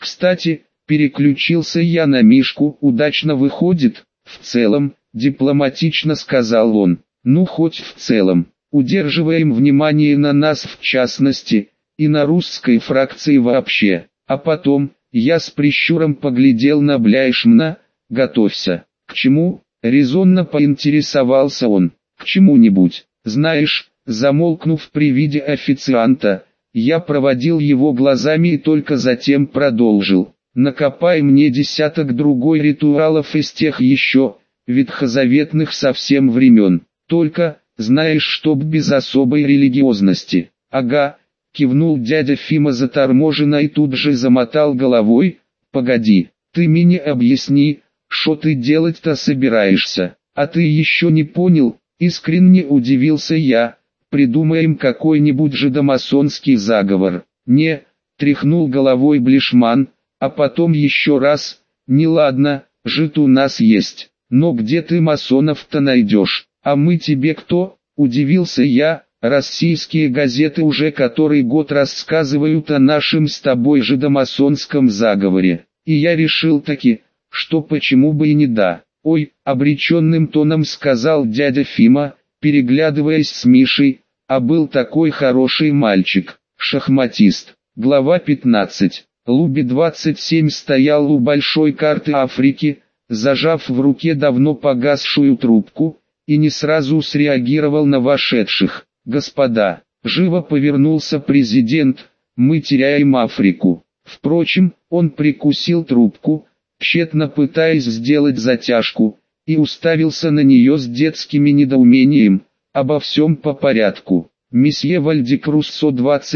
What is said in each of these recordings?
Кстати, переключился я на Мишку, удачно выходит, в целом, дипломатично сказал он. Ну хоть в целом, удерживаем внимание на нас в частности, и на русской фракции вообще. А потом, я с прищуром поглядел на Бляйшмана, готовься. К чему? Резонно поинтересовался он. К чему-нибудь, знаешь, замолкнув при виде официанта, я проводил его глазами и только затем продолжил. Накопай мне десяток другой ритуалов из тех еще, ветхозаветных совсем времен. Только, знаешь, чтоб без особой религиозности. Ага, кивнул дядя Фима заторможенно и тут же замотал головой. Погоди, ты мне объясни, что ты делать-то собираешься? А ты еще не понял? Искренне удивился я. Придумаем какой-нибудь жидомасонский заговор. Не, тряхнул головой Блишман, а потом еще раз. Неладно, жид у нас есть, но где ты масонов-то найдешь? А мы тебе кто? Удивился я. Российские газеты уже который год рассказывают о нашем с тобой жидомасонском заговоре. И я решил таки, что почему бы и не да. Ой, обреченным тоном сказал дядя Фима, переглядываясь с Мишей, а был такой хороший мальчик, шахматист. Глава 15. Луби 27 стоял у большой карты Африки, зажав в руке давно погасшую трубку, и не сразу среагировал на вошедших. «Господа», — живо повернулся президент, — «мы теряем Африку». Впрочем, он прикусил трубку, тщетно пытаясь сделать затяжку, и уставился на нее с детским недоумением. Обо всем по порядку. Месье Вальдекруссо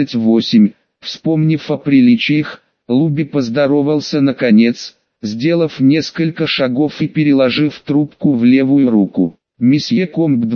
28, вспомнив о приличиях, Луби поздоровался наконец, сделав несколько шагов и переложив трубку в левую руку. Месье Комб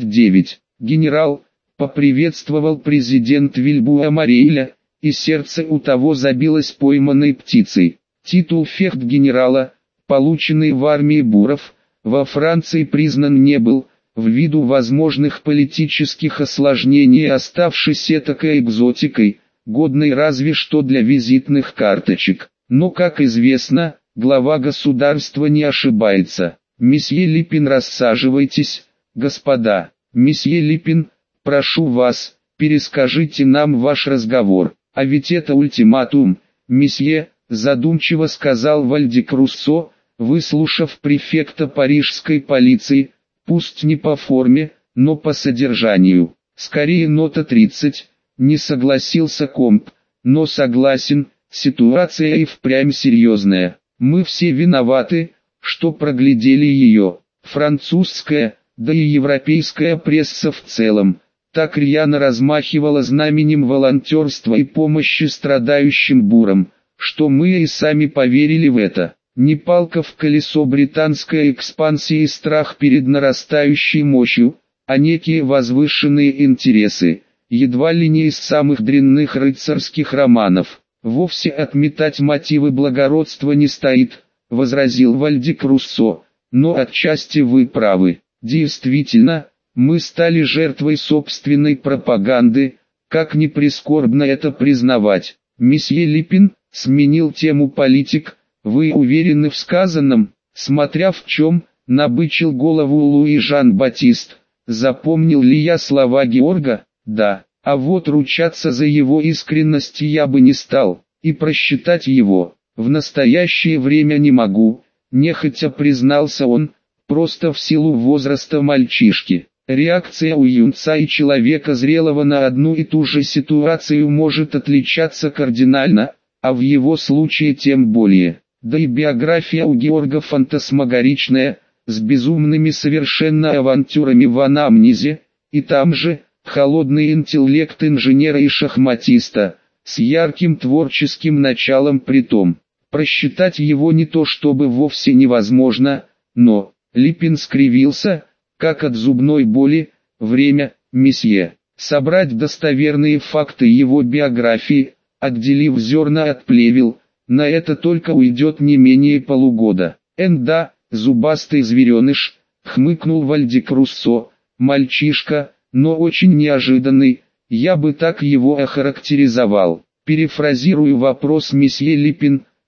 29, генерал, поприветствовал президент Вильбуа Марейля, и сердце у того забилось пойманной птицей. Титул фехт-генерала, полученный в армии буров, во Франции признан не был, ввиду возможных политических осложнений, оставшись этакой экзотикой, годной разве что для визитных карточек. Но, как известно, глава государства не ошибается. Месье Липин, рассаживайтесь, господа. Месье Липин, прошу вас, перескажите нам ваш разговор. А ведь это ультиматум, месье, задумчиво сказал Вальдекруссо, выслушав префекта парижской полиции, пусть не по форме, но по содержанию. Скорее нота 30, не согласился Комп, но согласен, ситуация и впрямь серьезная. Мы все виноваты, что проглядели ее. Французская, да и европейская пресса в целом, так рьяно размахивала знаменем волонтерства и помощи страдающим бурам, что мы и сами поверили в это. Не палка в колесо британской экспансии и страх перед нарастающей мощью, а некие возвышенные интересы, едва ли не из самых дрянных рыцарских романов. Вовсе отметать мотивы благородства не стоит, возразил Вальдекруссо, но отчасти вы правы. Действительно, мы стали жертвой собственной пропаганды, как ни прискорбно это признавать. Месье Липин, сменил тему политик, вы уверены в сказанном, смотря в чем, набычил голову Луи Жан-Батист. Запомнил ли я слова Георга? Да, а вот ручаться за его искренность я бы не стал, и просчитать его, в настоящее время не могу, нехотя признался он, просто в силу возраста мальчишки. Реакция у юнца и человека зрелого на одну и ту же ситуацию может отличаться кардинально, а в его случае тем более. Да и биография у Георга фантасмагоричная, с безумными совершенно авантюрами в анамнезе, и там же, холодный интеллект инженера и шахматиста, с ярким творческим началом притом. Просчитать его не то чтобы вовсе невозможно, но, Липин скривился, как от зубной боли, время, месье, собрать достоверные факты его биографии, отделив зерна от плевел, на это только уйдет не менее полугода. Да, зубастый звереныш, хмыкнул Вальдекруссо, мальчишка, но очень неожиданный, я бы так его охарактеризовал. Перефразирую вопрос месье Липин,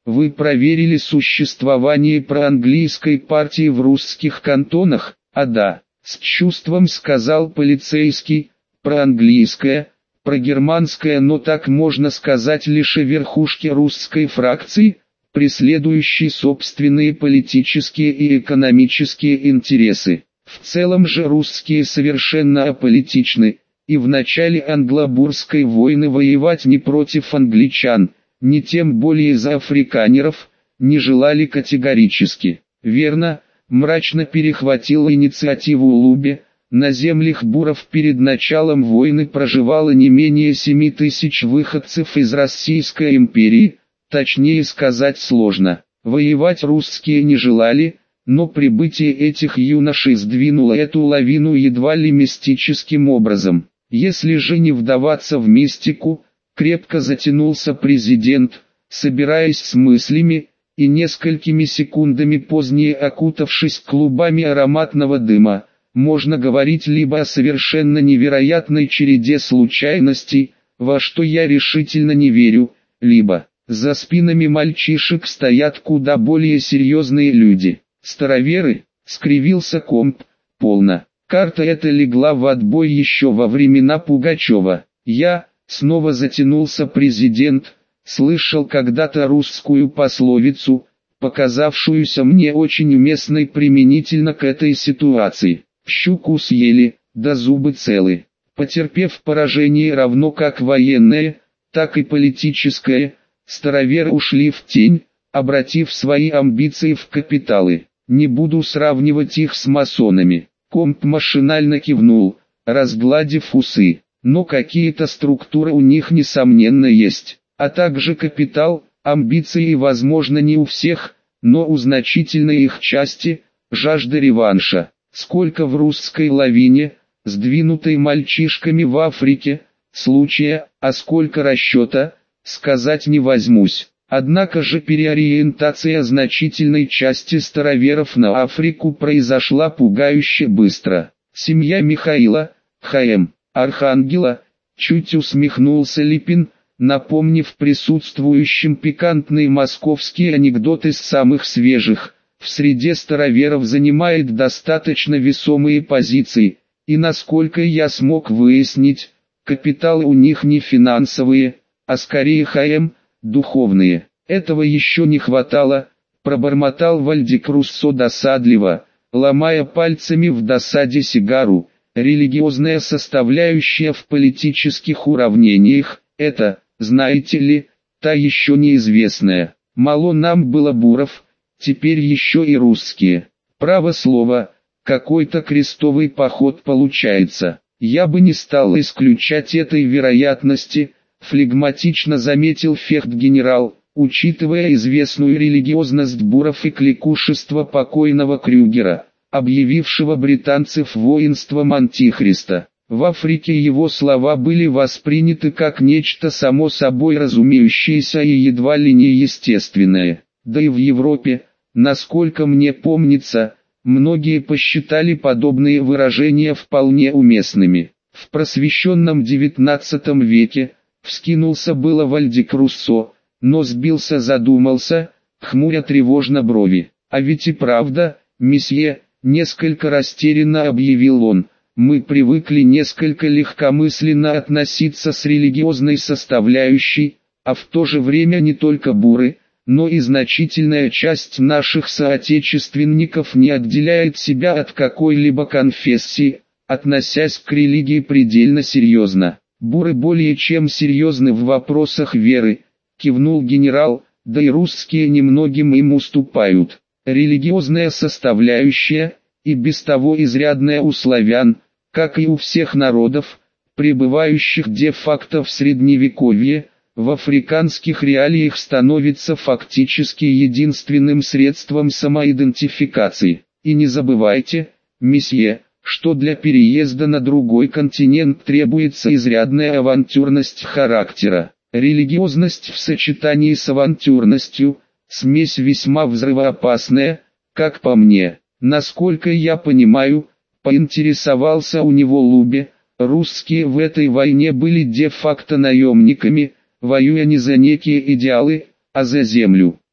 Вы проверили существование проанглийской партии в русских кантонах? А да, с чувством сказал полицейский, проанглийская, прогерманская, но так можно сказать лишь о верхушке русской фракции, преследующей собственные политические и экономические интересы. В целом же русские совершенно аполитичны, и в начале англобурской войны воевать не против англичан, ни тем более за африканеров, не желали категорически. Верно, мрачно перехватил инициативу Лубе, на землях буров перед началом войны проживало не менее 7 тысяч выходцев из Российской империи, точнее сказать сложно. Воевать русские не желали, но прибытие этих юношей сдвинуло эту лавину едва ли мистическим образом. Если же не вдаваться в мистику, крепко затянулся президент, собираясь с мыслями, и несколькими секундами позднее окутавшись клубами ароматного дыма, можно говорить либо о совершенно невероятной череде случайностей, во что я решительно не верю, либо за спинами мальчишек стоят куда более серьезные люди. Староверы, скривился комп, полно. Карта эта легла в отбой еще во времена Пугачева. Снова затянулся президент, слышал когда-то русскую пословицу, показавшуюся мне очень уместной применительно к этой ситуации. Щуку съели, да зубы целы. Потерпев поражение равно как военное, так и политическое, староверы ушли в тень, обратив свои амбиции в капиталы. Не буду сравнивать их с масонами. Комп машинально кивнул, разгладив усы. Но какие-то структуры у них несомненно есть, а также капитал, амбиции возможно не у всех, но у значительной их части, жажда реванша. Сколько в русской лавине, сдвинутой мальчишками в Африке, случая, а сколько расчета, сказать не возьмусь. Однако же переориентация значительной части староверов на Африку произошла пугающе быстро. Семья Михаила, Х.М. Архангела, чуть усмехнулся Липин, напомнив присутствующим пикантные московские анекдоты с самых свежих. В среде староверов занимает достаточно весомые позиции, и насколько я смог выяснить, капиталы у них не финансовые, а скорее ХМ, духовные. Этого еще не хватало, пробормотал Вальдик Руссо досадливо, ломая пальцами в досаде сигару. Религиозная составляющая в политических уравнениях, это, знаете ли, та еще неизвестная. Мало нам было буров, теперь еще и русские. Право слово, какой-то крестовый поход получается. Я бы не стал исключать этой вероятности, флегматично заметил фехт-генерал, учитывая известную религиозность буров и кликушество покойного Крюгера, объявившего британцев воинством Антихриста. В Африке его слова были восприняты как нечто само собой разумеющееся и едва ли не естественное. Да и в Европе, насколько мне помнится, многие посчитали подобные выражения вполне уместными. В просвещенном XIX веке, вскинулся было Вальдик Руссо, но сбился, задумался, хмуря тревожно брови. А ведь и правда, месье, несколько растерянно объявил он, мы привыкли несколько легкомысленно относиться с религиозной составляющей, а в то же время не только буры, но и значительная часть наших соотечественников не отделяет себя от какой-либо конфессии, относясь к религии предельно серьезно. Буры более чем серьезны в вопросах веры, кивнул генерал, да и русские немногим им уступают. Религиозная составляющая, и без того изрядная у славян, как и у всех народов, пребывающих де-факто в средневековье, в африканских реалиях становится фактически единственным средством самоидентификации. И не забывайте, месье, что для переезда на другой континент требуется изрядная авантюрность характера. Религиозность в сочетании с авантюрностью – смесь весьма взрывоопасная, как по мне. Насколько я понимаю, поинтересовался у него Лубе, русские в этой войне были де-факто наемниками, воюя не за некие идеалы, а за землю.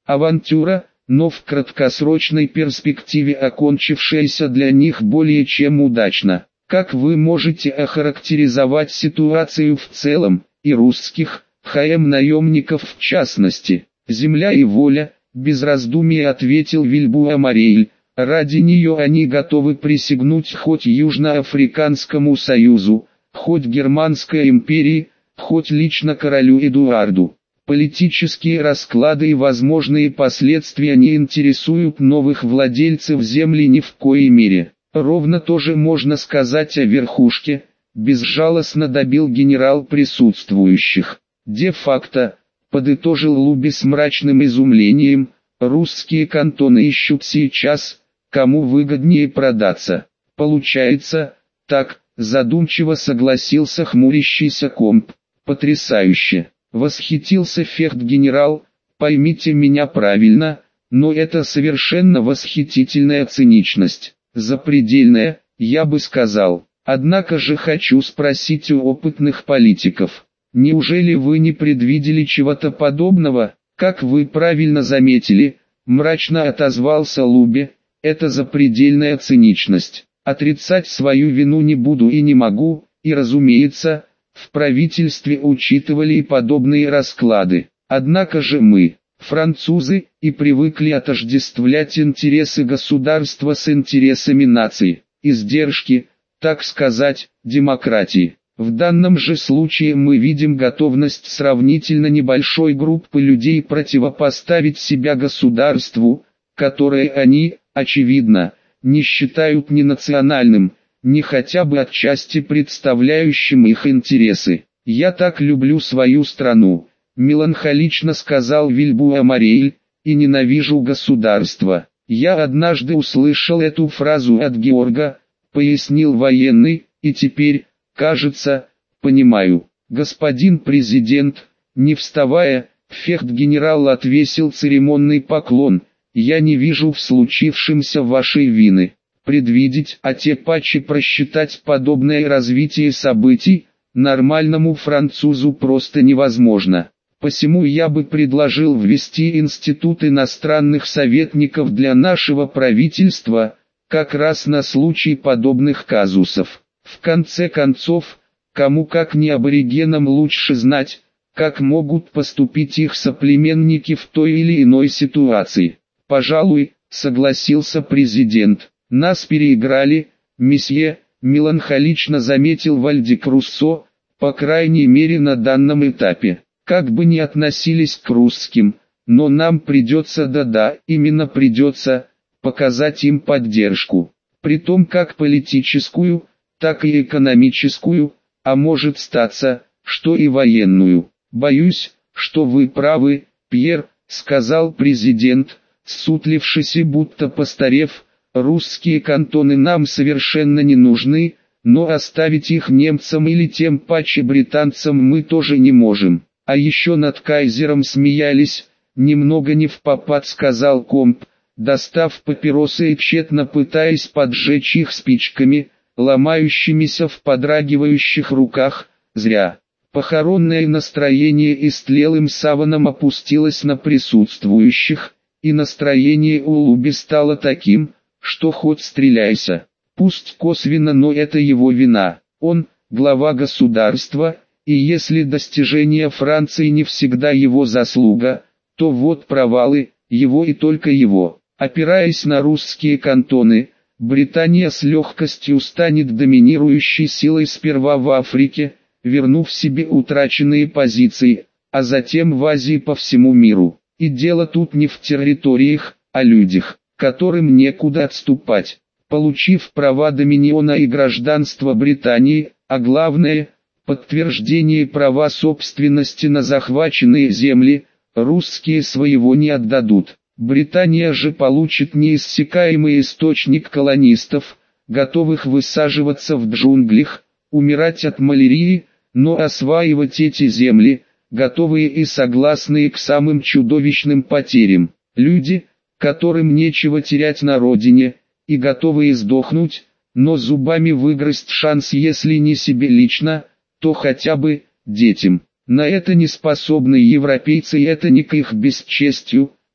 Авантюра, но в краткосрочной перспективе окончившаяся для них более чем удачно. Как вы можете охарактеризовать ситуацию в целом, и русских, ХМ-наемников в частности? Земля и воля, без раздумий ответил Вильбуа-Морель. Ради нее они готовы присягнуть хоть Южноафриканскому союзу, хоть Германской империи, хоть лично королю Эдуарду. Политические расклады и возможные последствия не интересуют новых владельцев земли ни в коей мере. Ровно то же можно сказать о верхушке, безжалостно добил генерал присутствующих. Де-факто, подытожил Луби с мрачным изумлением, русские кантоны ищут сейчас, кому выгоднее продаться. Получается, так, задумчиво согласился хмурящийся комп. Потрясающе. Восхитился фехт-генерал, поймите меня правильно, но это совершенно восхитительная циничность, запредельная, я бы сказал. Однако же хочу спросить у опытных политиков, неужели вы не предвидели чего-то подобного? Как вы правильно заметили, мрачно отозвался Луби, это запредельная циничность. Отрицать свою вину не буду и не могу, и разумеется, в правительстве учитывали и подобные расклады. Однако же мы, французы, и привыкли отождествлять интересы государства с интересами нации, издержки, так сказать, демократии. В данном же случае мы видим готовность сравнительно небольшой группы людей противопоставить себя государству, которое они, очевидно, не считают ни национальным, ни хотя бы отчасти представляющим их интересы. «Я так люблю свою страну», – меланхолично сказал Вильбуа-Морель, – «и ненавижу государство». «Я однажды услышал эту фразу от Георга», – пояснил военный, – «и теперь, кажется, понимаю». «Господин президент», не вставая, фехт-генерал отвесил церемонный поклон, – «я не вижу в случившемся вашей вины». Предвидеть, а те паче просчитать подобное развитие событий, нормальному французу просто невозможно. Посему я бы предложил ввести институт иностранных советников для нашего правительства, как раз на случай подобных казусов. В конце концов, кому как не аборигенам лучше знать, как могут поступить их соплеменники в той или иной ситуации. «Пожалуй», — согласился президент. «Нас переиграли, месье», — меланхолично заметил Вальдик Руссо, по крайней мере на данном этапе. Как бы ни относились к русским, но нам придется, да-да, именно придется, показать им поддержку. Притом как политическую, так и экономическую, а может статься, что и военную. «Боюсь, что вы правы, Пьер», — сказал президент, ссутлившись и будто постарев. «Русские кантоны нам совершенно не нужны, но оставить их немцам или тем паче британцам мы тоже не можем». А еще над кайзером смеялись, немного не впопад сказал комп, достав папиросы и тщетно пытаясь поджечь их спичками, ломающимися в подрагивающих руках. Зря. Похоронное настроение истлелым саваном опустилось на присутствующих, и настроение у Луби стало таким, что хоть стреляйся. Пусть косвенно, но это его вина. Он, глава государства, и если достижения Франции не всегда его заслуга, то вот провалы, его и только его. Опираясь на русские кантоны, Британия с легкостью станет доминирующей силой сперва в Африке, вернув себе утраченные позиции, а затем в Азии по всему миру. И дело тут не в территориях, а людях, которым некуда отступать. Получив права доминиона и гражданство Британии, а главное, подтверждение права собственности на захваченные земли, русские своего не отдадут. Британия же получит неиссякаемый источник колонистов, готовых высаживаться в джунглях, умирать от малярии, но осваивать эти земли, готовые и согласные к самым чудовищным потерям. Люди, которым нечего терять на родине, и готовые сдохнуть, но зубами выгрызть шанс, если не себе лично, то хотя бы детям. На это не способны европейцы, и это не к их бесчестью,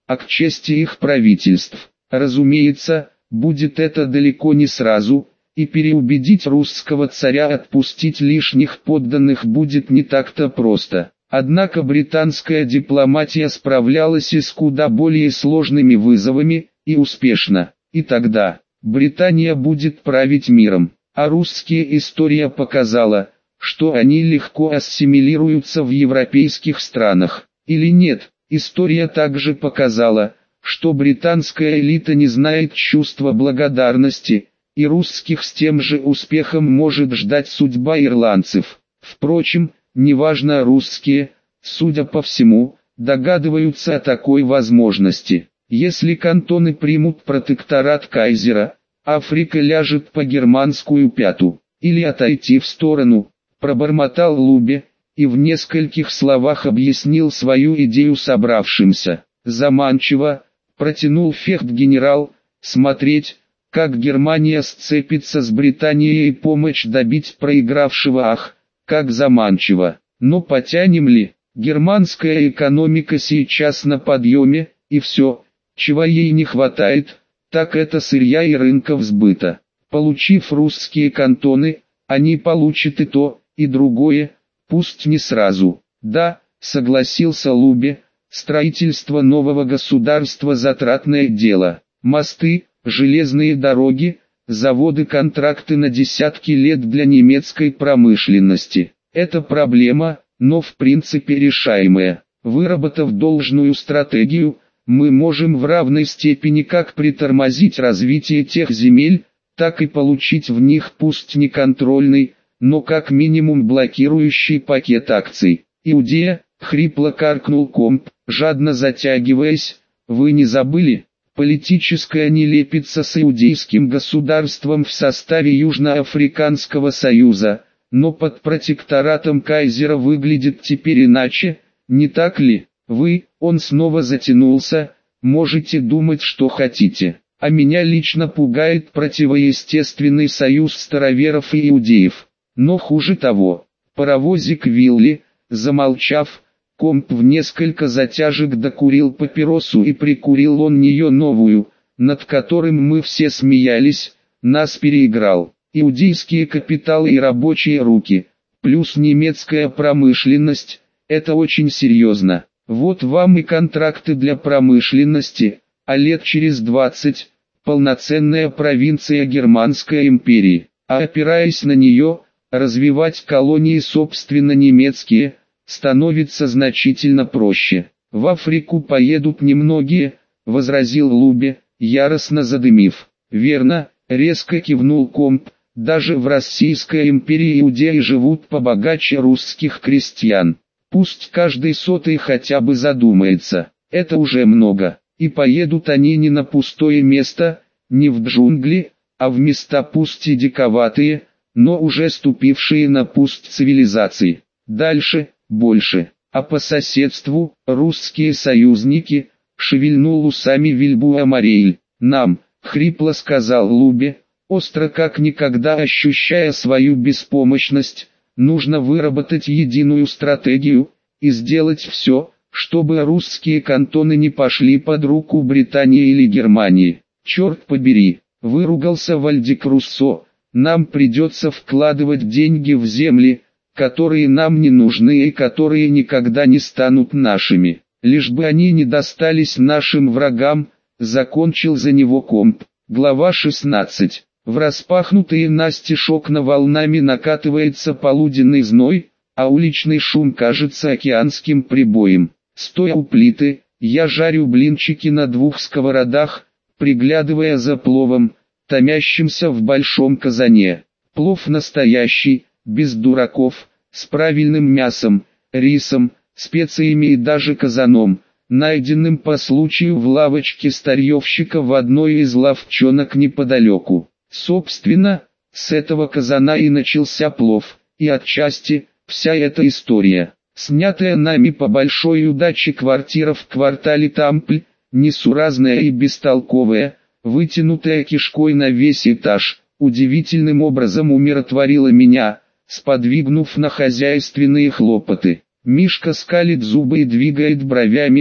а к чести их правительств. Разумеется, будет это далеко не сразу, и переубедить русского царя отпустить лишних подданных будет не так-то просто. Однако британская дипломатия справлялась и с куда более сложными вызовами, и успешно. И тогда Британия будет править миром, а русская история показала, что они легко ассимилируются в европейских странах. Или нет, история также показала, что британская элита не знает чувства благодарности, и русских с тем же успехом может ждать судьба ирландцев. Впрочем, неважно, русские, судя по всему, догадываются о такой возможности. Если кантоны примут протекторат кайзера, Африка ляжет по германскую пяту, или отойти в сторону, пробормотал Лубе, и в нескольких словах объяснил свою идею собравшимся. Заманчиво, протянул фехт-генерал, смотреть, как Германия сцепится с Британией и помочь добить проигравшего. Ах, как заманчиво. Но потянем ли? Германская экономика сейчас на подъеме, и все, чего ей не хватает, так это сырья и рынков сбыта. Получив русские кантоны, они получат и то, и другое, пусть не сразу. Да, согласился Лубе, строительство нового государства затратное дело. Мосты, железные дороги, заводы, контракты на десятки лет для немецкой промышленности. Это проблема, но в принципе решаемая. Выработав должную стратегию, мы можем в равной степени как притормозить развитие тех земель, так и получить в них пусть не контрольный, но как минимум блокирующий пакет акций. «Иудея», — хрипло каркнул Комп, жадно затягиваясь, — «вы не забыли? Политическая нелепица с иудейским государством в составе Южноафриканского союза, но под протекторатом кайзера выглядит теперь иначе, не так ли? Вы, он снова затянулся, можете думать что хотите, а меня лично пугает противоестественный союз староверов и иудеев. Но хуже того, паровозик Вилли, замолчав, Комп в несколько затяжек докурил папиросу и прикурил он нее новую, над которым мы все смеялись, нас переиграл. Иудейские капиталы и рабочие руки, плюс немецкая промышленность, это очень серьезно. Вот вам и контракты для промышленности, а лет через 20, полноценная провинция Германской империи, а опираясь на нее, развивать колонии собственно немецкие, становится значительно проще. В Африку поедут немногие, возразил Лубе, яростно задымив. Верно, резко кивнул Комп, даже в Российской империи иудеи живут побогаче русских крестьян. Пусть каждый сотый хотя бы задумается, это уже много, и поедут они не на пустое место, не в джунгли, а в места пусть и диковатые, но уже ступившие на путь цивилизации. Дальше, больше, а по соседству, русские союзники, шевельнул усами Вильбуа Морель. Нам, хрипло сказал Лубе, остро как никогда ощущая свою беспомощность, нужно выработать единую стратегию, и сделать все, чтобы русские кантоны не пошли под руку Британии или Германии. Черт побери, выругался Вальдик Руссо, нам придется вкладывать деньги в земли, которые нам не нужны и которые никогда не станут нашими, лишь бы они не достались нашим врагам, закончил за него Комп. Глава 16. В распахнутые настежь окна волнами накатывается полуденный зной, а уличный шум кажется океанским прибоем. Стоя у плиты, я жарю блинчики на 2 сковородах, приглядывая за пловом, томящимся в большом казане. Плов настоящий, без дураков, с правильным мясом, рисом, специями и даже казаном, найденным по случаю в лавочке старьевщика в одной из лавчонок неподалеку. Собственно, с этого казана и начался плов, и отчасти, вся эта история. Снятая нами по большой удаче квартира в квартале Тампль, несуразная и бестолковая, вытянутая кишкой на весь этаж, удивительным образом умиротворила меня, сподвигнув на хозяйственные хлопоты. Мишка скалит зубы и двигает бровями,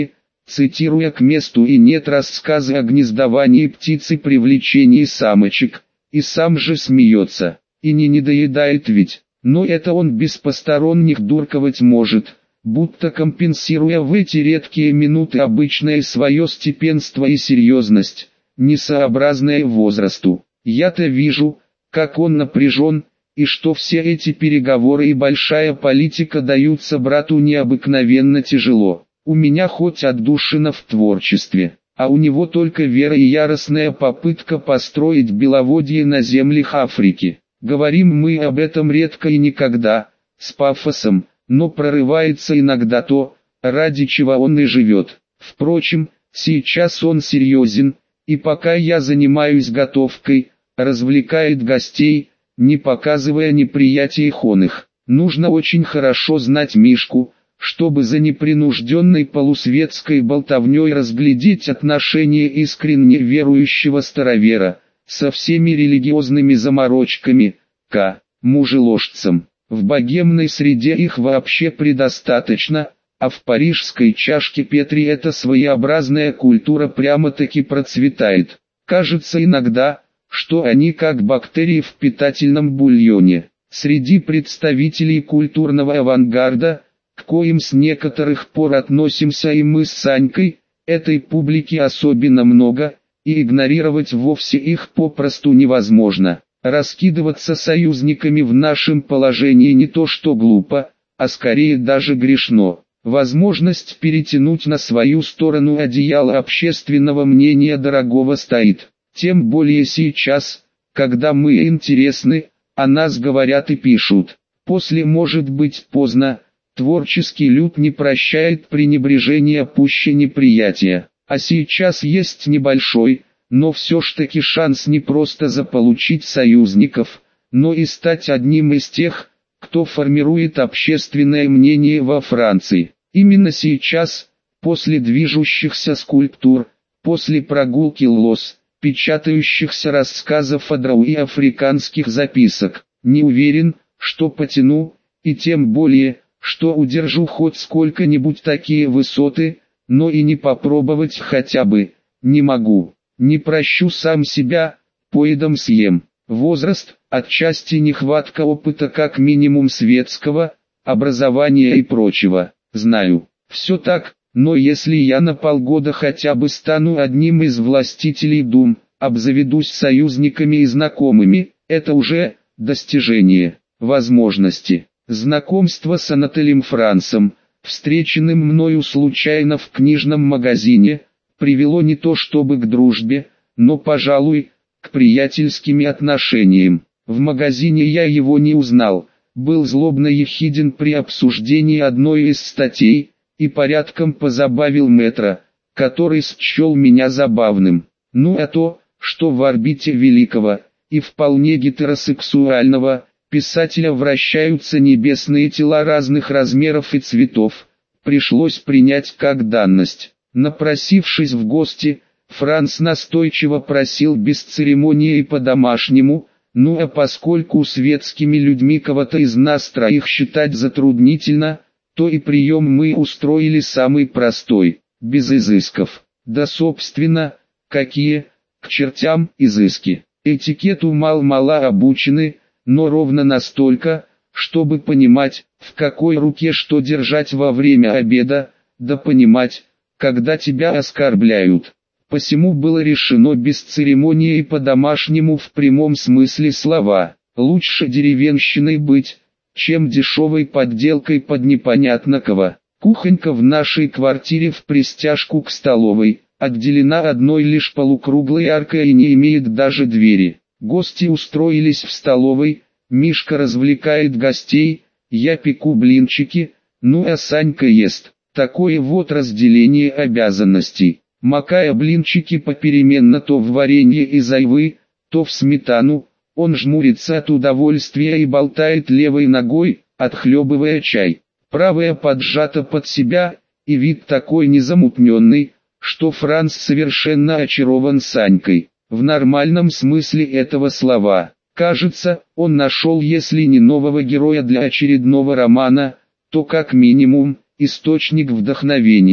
цитируя к месту и нет рассказы о гнездовании птицы, привлечении самочек, и сам же смеется, и не недоедает ведь, но это он без посторонних дурковать может, будто компенсируя в эти редкие минуты обычное свое степенство и серьезность, несообразное возрасту. Я-то вижу, как он напряжен, и что все эти переговоры и большая политика даются брату необыкновенно тяжело. У меня хоть отдушина в творчестве, а у него только вера и яростная попытка построить беловодье на землях Африки. Говорим мы об этом редко и никогда, с пафосом, но прорывается иногда то, ради чего он и живет. Впрочем, сейчас он серьезен, и пока я занимаюсь готовкой, развлекает гостей, не показывая неприятия их. Нужно очень хорошо знать Мишку, чтобы за непринужденной полусветской болтовней разглядеть отношение искренне верующего старовера, со всеми религиозными заморочками, к мужеложцам. В богемной среде их вообще предостаточно, а в парижской чашке Петри эта своеобразная культура прямо-таки процветает. Кажется иногда, что они как бактерии в питательном бульоне. Среди представителей культурного авангарда, к коим с некоторых пор относимся и мы с Санькой, этой публики особенно много, и игнорировать вовсе их попросту невозможно. Раскидываться союзниками в нашем положении не то что глупо, а скорее даже грешно. Возможность перетянуть на свою сторону одеяло общественного мнения дорогого стоит. Тем более сейчас, когда мы интересны, о нас говорят и пишут. После может быть поздно, творческий люд не прощает пренебрежения пуще неприятия. А сейчас есть небольшой, но все ж таки шанс не просто заполучить союзников, но и стать одним из тех, кто формирует общественное мнение во Франции. Именно сейчас, после движущихся скульптур, после прогулки Лос, печатающихся рассказов о драу и африканских записок, не уверен, что потяну, и тем более, что удержу хоть сколько-нибудь такие высоты, но и не попробовать хотя бы, не могу, не прощу сам себя, поедом съем. Возраст, отчасти нехватка опыта как минимум светского, образования и прочего, знаю, все так. Но если я на полгода хотя бы стану одним из властителей дум, обзаведусь союзниками и знакомыми, это уже достижение, возможности. Знакомство с Анатолием Франсом, встреченным мною случайно в книжном магазине, привело не то чтобы к дружбе, но, пожалуй, к приятельским отношениям. В магазине я его не узнал, был злобно ехиден при обсуждении одной из статей, и порядком позабавил мэтра, который счел меня забавным. Ну а то, что в орбите великого, и вполне гетеросексуального, писателя вращаются небесные тела разных размеров и цветов, пришлось принять как данность. Напросившись в гости, Франц настойчиво просил без церемонии и по-домашнему, ну а поскольку светскими людьми кого-то из нас троих считать затруднительно, то и прием мы устроили самый простой, без изысков. Да собственно, какие, к чертям, изыски. Этикету мал-мала обучены, но ровно настолько, чтобы понимать, в какой руке что держать во время обеда, да понимать, когда тебя оскорбляют. Посему было решено без церемонии и по-домашнему в прямом смысле слова. Лучше деревенщиной быть, чем дешевой подделкой под непонятно кого. Кухонька в нашей квартире в пристяжку к столовой, отделена одной лишь полукруглой аркой и не имеет даже двери. Гости устроились в столовой, Мишка развлекает гостей, я пеку блинчики, ну а Санька ест. Такое вот разделение обязанностей. Макая блинчики попеременно то в варенье из айвы, то в сметану, он жмурится от удовольствия и болтает левой ногой, отхлебывая чай. Правая поджата под себя, и вид такой незамутненный, что Франц совершенно очарован Санькой. В нормальном смысле этого слова. Кажется, он нашел если не нового героя для очередного романа, то как минимум, источник вдохновения.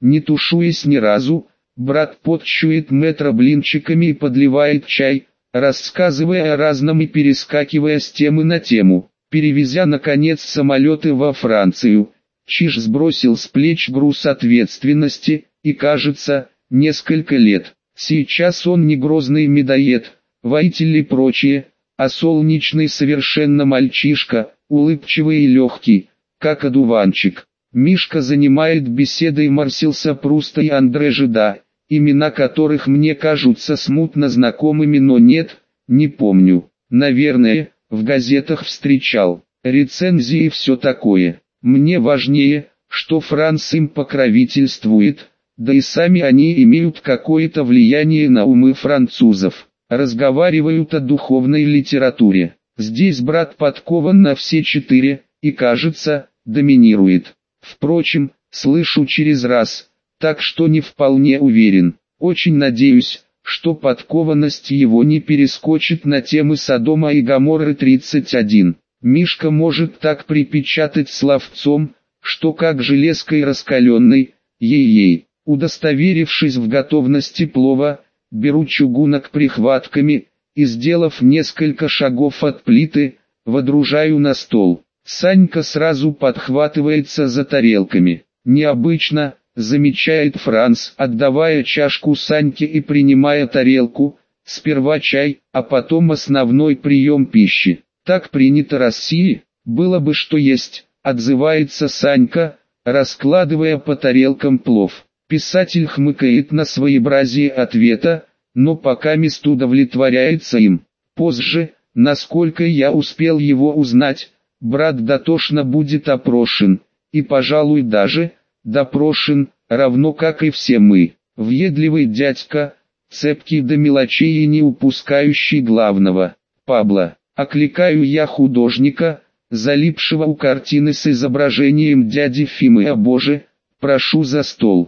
не тушуясь ни разу. Брат подчует метра блинчиками и подливает чай, рассказывая о разном и перескакивая с темы на тему. Перевезя наконец самолеты во Францию, Чиж сбросил с плеч груз ответственности, и кажется, несколько лет. Сейчас он не грозный медоед, воитель и прочее, а солнечный совершенно мальчишка, улыбчивый и легкий, как одуванчик. Мишка занимает беседой Марсилса Пруста и Андре Жида, имена которых мне кажутся смутно знакомыми, но нет, не помню. Наверное, в газетах встречал, рецензии и все такое. Мне важнее, что Франц им покровительствует, да и сами они имеют какое-то влияние на умы французов. Разговаривают о духовной литературе. Здесь брат подкован на все четыре, и кажется, доминирует. Впрочем, слышу через раз, так что не вполне уверен. Очень надеюсь, что подкованность его не перескочит на темы Содома и Гоморры 31. Мишка может так припечатать словцом, что как железкой раскаленной, ей-ей. Удостоверившись в готовности плова, беру чугунок прихватками, и сделав несколько шагов от плиты, водружаю на стол. Санька сразу подхватывается за тарелками. Необычно, замечает Франц, отдавая чашку Саньке и принимая тарелку, сперва чай, а потом основной прием пищи. Так принято России, было бы что есть, отзывается Санька, раскладывая по тарелкам плов. Писатель хмыкает на своеобразие ответа, но покамест удовлетворяется им. Позже, насколько я успел его узнать, брат дотошно будет опрошен, и, пожалуй, даже допрошен, равно как и все мы. Въедливый дядька, цепкий до мелочей и не упускающий главного. Пабло, окликаю я художника, залипшего у картины с изображением дяди Фимы. О боже, прошу за стол.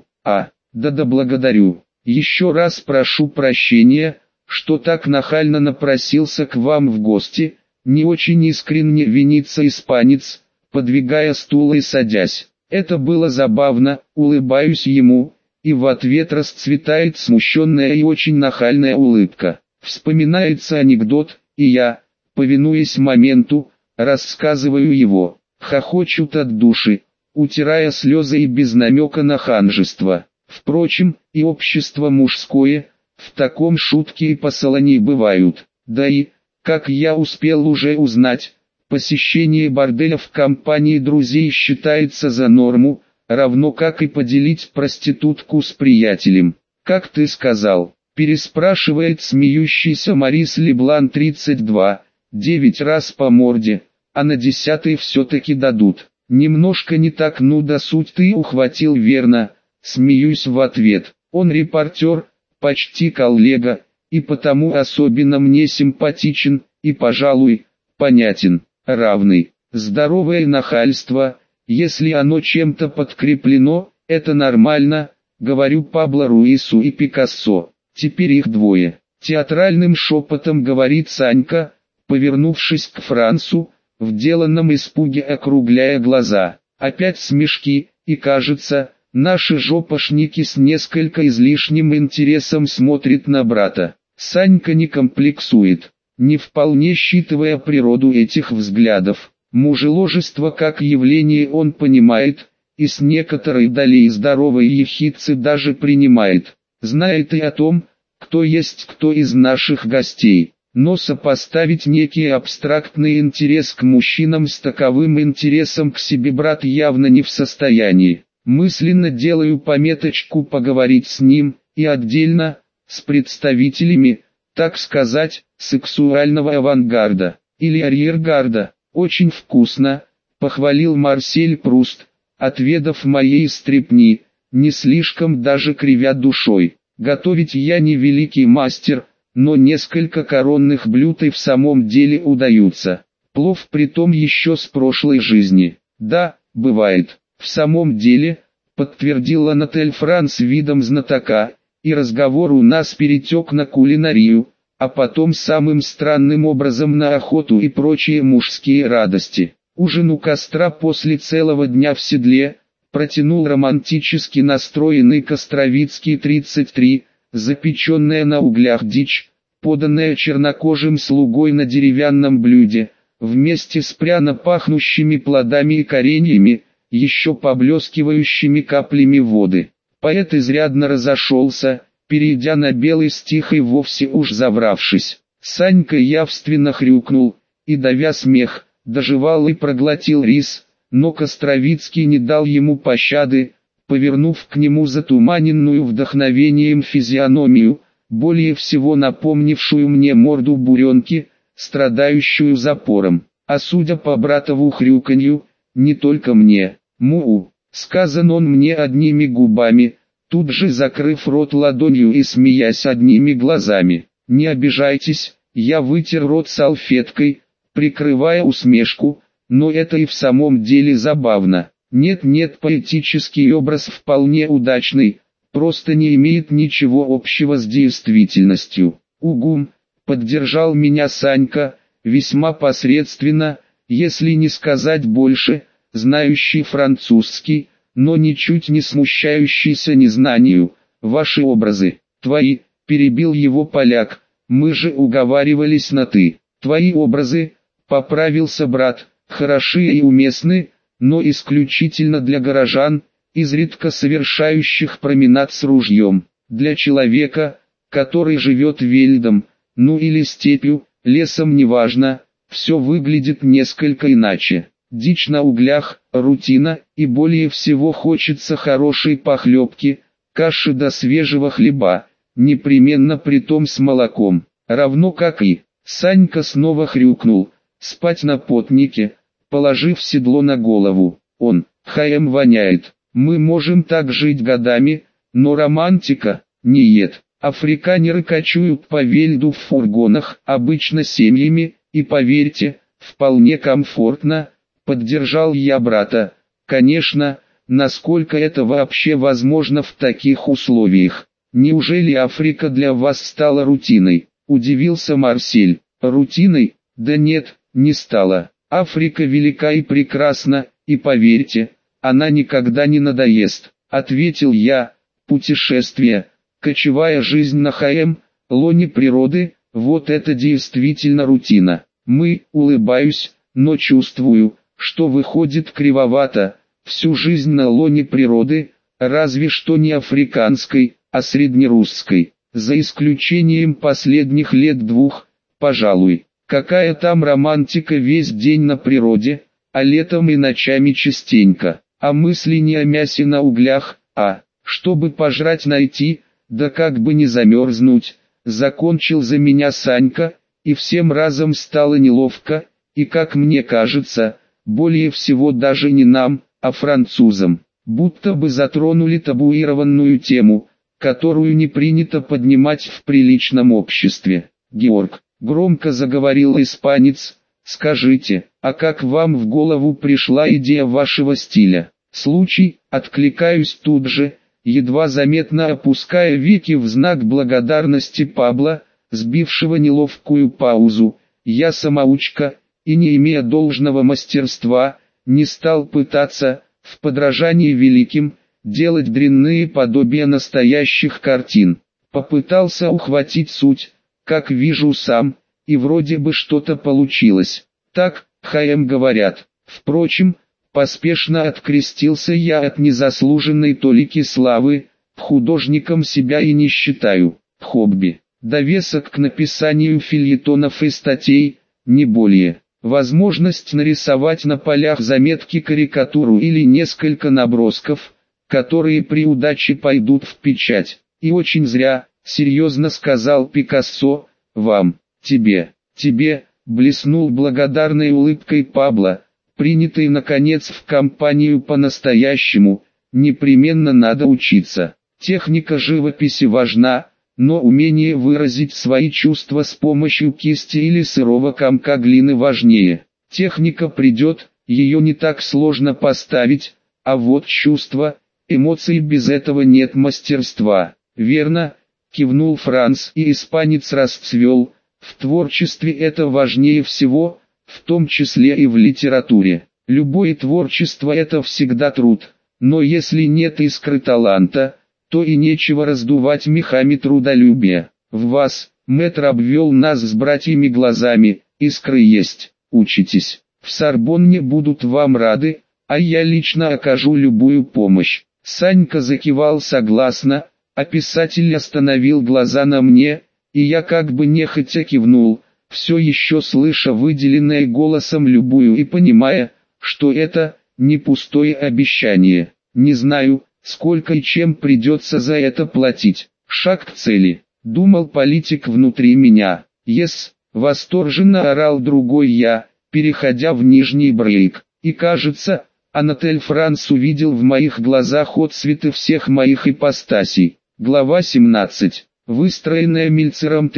Да благодарю. Еще раз прошу прощения, что так нахально напросился к вам в гости. Не очень искренне винится испанец, подвигая стул и садясь. Это было забавно, улыбаюсь ему, и в ответ расцветает смущенная и очень нахальная улыбка. Вспоминается анекдот, и я, повинуясь моменту, рассказываю его. Хохочут от души, утирая слезы и без намека на ханжество. Впрочем, и общество мужское, в таком шутки и посолоней бывают. Да и, как я успел уже узнать, посещение борделя в компании друзей считается за норму, равно как и поделить проститутку с приятелем. «Как ты сказал?» – переспрашивает смеющийся Марис Леблан 32, 9 раз по морде, а на 10-й все-таки дадут. Немножко не так, ну да суть ты ухватил верно, смеюсь в ответ. Он репортер, почти коллега, и потому особенно мне симпатичен, и, пожалуй, понятен, равный. Здоровое нахальство, если оно чем-то подкреплено, это нормально, говорю Пабло Руису и Пикассо. Теперь их двое. Театральным шепотом говорит Санька, повернувшись к Францу, в деланном испуге округляя глаза. Опять смешки, и кажется, наши жопошники с несколько излишним интересом смотрят на брата. Санька не комплексует, не вполне считывая природу этих взглядов. Мужеложество как явление он понимает, и с некоторой долей здоровой ехидцы даже принимает. Знает и о том, кто есть кто из наших гостей. Но сопоставить некий абстрактный интерес к мужчинам с таковым интересом к себе брат явно не в состоянии. Мысленно делаю пометочку поговорить с ним, и отдельно, с представителями, так сказать, сексуального авангарда, или арьергарда. Очень вкусно, похвалил Марсель Пруст, отведав моей стрепни, не слишком даже кривя душой. Готовить я не великий мастер, но несколько коронных блюд и в самом деле удаются. Плов притом еще с прошлой жизни. Да, бывает. В самом деле, подтвердила Натель Франц видом знатока, и разговор у нас перетек на кулинарию, а потом самым странным образом на охоту и прочие мужские радости. Ужин у костра после целого дня в седле, протянул романтически настроенный Костровицкий 33, запеченная на углях дичь, поданная чернокожим слугой на деревянном блюде, вместе с пряно пахнущими плодами и кореньями, еще поблескивающими каплями воды. Поэт изрядно разошелся, перейдя на белый стих и вовсе уж завравшись. Санька явственно хрюкнул, и, давя смех, дожевал и проглотил рис, но Костровицкий не дал ему пощады, повернув к нему затуманенную вдохновением физиономию, более всего напомнившую мне морду буренки, страдающую запором. А судя по братову хрюканью, не только мне. «Му-у», сказан он мне одними губами, тут же закрыв рот ладонью и смеясь одними глазами. «Не обижайтесь», я вытер рот салфеткой, прикрывая усмешку, но это и в самом деле забавно. Нет-нет, поэтический образ вполне удачный, просто не имеет ничего общего с действительностью. «Угум», поддержал меня Санька, весьма посредственно, если не сказать больше, знающий французский, но ничуть не смущающийся незнанию. «Ваши образы, твои», перебил его поляк, мы же уговаривались на «ты». «Твои образы», поправился брат, хороши и уместны, но исключительно для горожан, изредка совершающих променад с ружьем. Для человека, который живет вельдом, ну или степью, лесом неважно, все выглядит несколько иначе. Дичь на углях, рутина, и более всего хочется хорошей похлебки, каши до свежего хлеба, непременно притом с молоком. Равно как и, Санька снова хрюкнул, спать на потнике, положив седло на голову. Он, воняет. Мы можем так жить годами, но романтика, нет. Африканеры кочуют по вельду в фургонах, обычно семьями, и поверьте, вполне комфортно, поддержал я брата. Конечно, насколько это вообще возможно в таких условиях. Неужели Африка для вас стала рутиной? Удивился Марсель. Рутиной? Да нет, не стала. Африка велика и прекрасна, и поверьте, она никогда не надоест, ответил я. Путешествие, кочевая жизнь на лоне природы, вот это действительно рутина. Улыбаюсь, но чувствую, что выходит кривовато, всю жизнь на лоне природы, разве что не африканской, а среднерусской, за исключением последних лет двух, пожалуй. Какая там романтика весь день на природе, а летом и ночами частенько, а мысли не о мясе на углях, а, чтобы пожрать найти, да как бы не замерзнуть, закончил за меня Санька, и всем разом стало неловко, и как мне кажется, более всего даже не нам, а французам, будто бы затронули табуированную тему, которую не принято поднимать в приличном обществе. «Георг», — громко заговорил испанец, — «скажите, а как вам в голову пришла идея вашего стиля?» «Случай», — откликаюсь тут же, едва заметно опуская веки в знак благодарности Пабло, сбившего неловкую паузу. «Я самоучка, и не имея должного мастерства, не стал пытаться, в подражании великим, делать дрянные подобия настоящих картин. Попытался ухватить суть, как вижу сам, и вроде бы что-то получилось. Так, говорят. Впрочем, поспешно открестился я от незаслуженной толики славы, художником себя и не считаю. Хобби, довесок к написанию фельетонов и статей, не более. Возможность нарисовать на полях заметки карикатуру или несколько набросков, которые при удаче пойдут в печать. И очень зря, серьезно сказал Пикассо, вам, тебе, блеснул благодарной улыбкой Пабло, принятый наконец в компанию по-настоящему, непременно надо учиться. Техника живописи важна, но умение выразить свои чувства с помощью кисти или сырого комка глины важнее. Техника придет, ее не так сложно поставить, а вот чувства, эмоций без этого нет мастерства. Верно, кивнул Франц, и испанец расцвел, в творчестве это важнее всего, в том числе и в литературе. Любое творчество это всегда труд, но если нет искры таланта, то и нечего раздувать мехами трудолюбия. В вас, мэтр обвел нас с братьями глазами, искры есть, учитесь. В Сорбонне будут вам рады, а я лично окажу любую помощь. Санька закивал согласно, а писатель остановил глаза на мне, и я как бы нехотя кивнул, все еще слыша выделенное голосом любую и понимая, что это не пустое обещание. Не знаю, сколько и чем придется за это платить. Шаг к цели, думал политик внутри меня. «Ес!» — восторженно орал другой я, переходя в нижний брейк. И кажется, Анатель Франц увидел в моих глазах отсветы всех моих ипостасей. Глава 17. Выстроенная Мильцером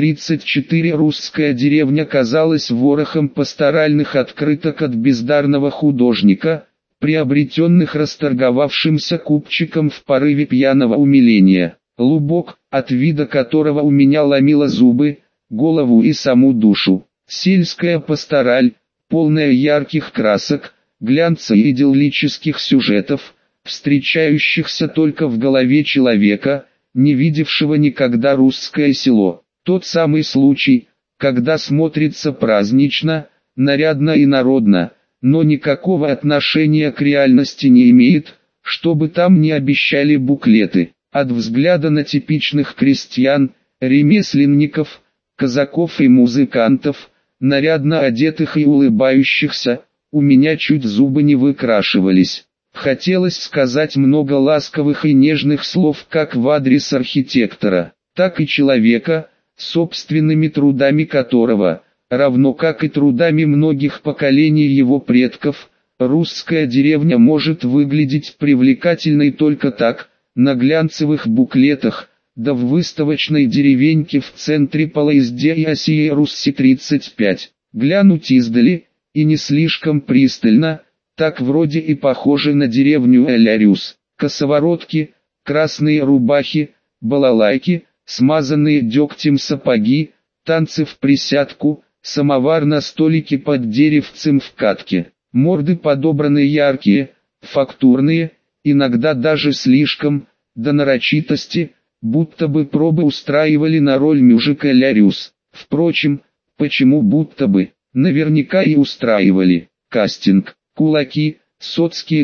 34 русская деревня казалась ворохом пасторальных открыток от бездарного художника, приобретенных расторговавшимся купчиком в порыве пьяного умиления. Лубок, от вида которого у меня ломило зубы, голову и саму душу. Сельская пастораль, полная ярких красок, глянца и идиллических сюжетов, встречающихся только в голове человека, не видевшего никогда русское село. Тот самый случай, когда смотрится празднично, нарядно и народно, но никакого отношения к реальности не имеет, чтобы там не обещали буклеты. От взгляда на типичных крестьян, ремесленников, казаков и музыкантов, нарядно одетых и улыбающихся, у меня чуть зубы не выкрашивались. Хотелось сказать много ласковых и нежных слов как в адрес архитектора, так и человека, собственными трудами которого, равно как и трудами многих поколений его предков, русская деревня может выглядеть привлекательной только так, на глянцевых буклетах, да в выставочной деревеньке в центре Палаизде и Осии Русси 35. Глянуть издали, и не слишком пристально, так вроде и похоже на деревню Элярюс. Косоворотки, красные рубахи, балалайки, смазанные дегтем сапоги, танцы в присядку, самовар на столике под деревцем в катке. Морды подобраны яркие, фактурные, иногда даже слишком, до нарочитости, будто бы пробы устраивали на роль мюжика Элярюс. Впрочем, почему будто бы, наверняка и устраивали. Кастинг. Кулаки, Соцкие